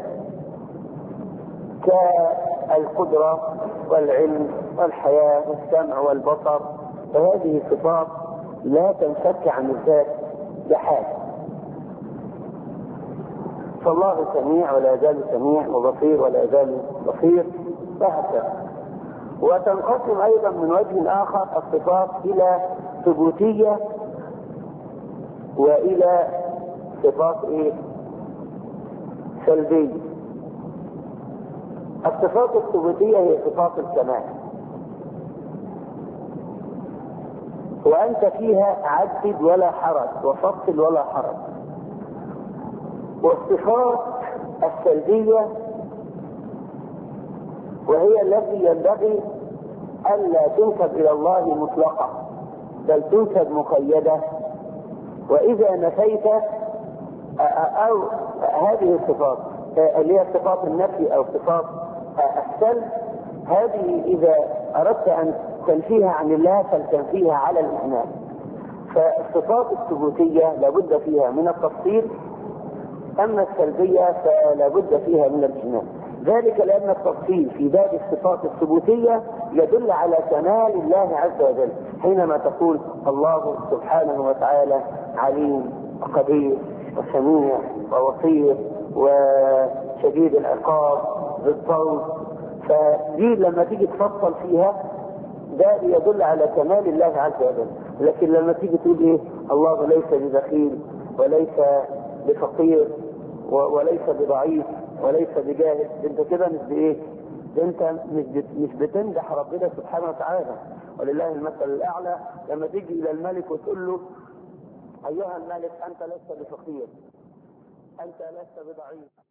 كالقدرة والعلم والحياة والسمع والبصر، فهذه الصفات لا تنفك عن الذات بحال. فالله سميع ولا يزال سميع، وبصير ولا يزال بصير، وهكذا. وتنقسم أيضا من وجه آخر الصفات إلى ثبوتية وإلى صفات سلبية. الصفات الثبوتية هي صفات الكمال، وأنت فيها عدد ولا حرج وفصل ولا حرج. والصفات السلبية وهي التي ينبغي ألا تنسب إلى الله مطلقة، بل تنسب مقيدة. وإذا نفيت أو هذه الصفات اللي هي صفات النفي أو صفات السلب، هذه إذا أردت أن تنفيها عن الله فلتنفيها على الإجمال. فالصفات الثبوتية لابد فيها من التفصيل، أما السلبية فلا بد فيها من الإجمال. ذلك لأن التفصيل في باب الصفات الثبوتية يدل على كمال الله عز وجل، حينما تقول الله سبحانه وتعالى عليم وقدير وسميع وبصير وشديد العقاب ذي الطول، فدي لما تيجي تفصل فيها ده يدل على كمال الله عز وجل. لكن لما تيجي تقول ايه الله ليس ببخيل وليس بفقير وليس بضعيف وليس بجاهل، انت كده مش بايه؟ انت مش بتمدح ربنا سبحانه وتعالى. ولله المثل الاعلى لما تيجي الى الملك وتقول له ايها الملك انت لست بفقير، انت لست بضعيف.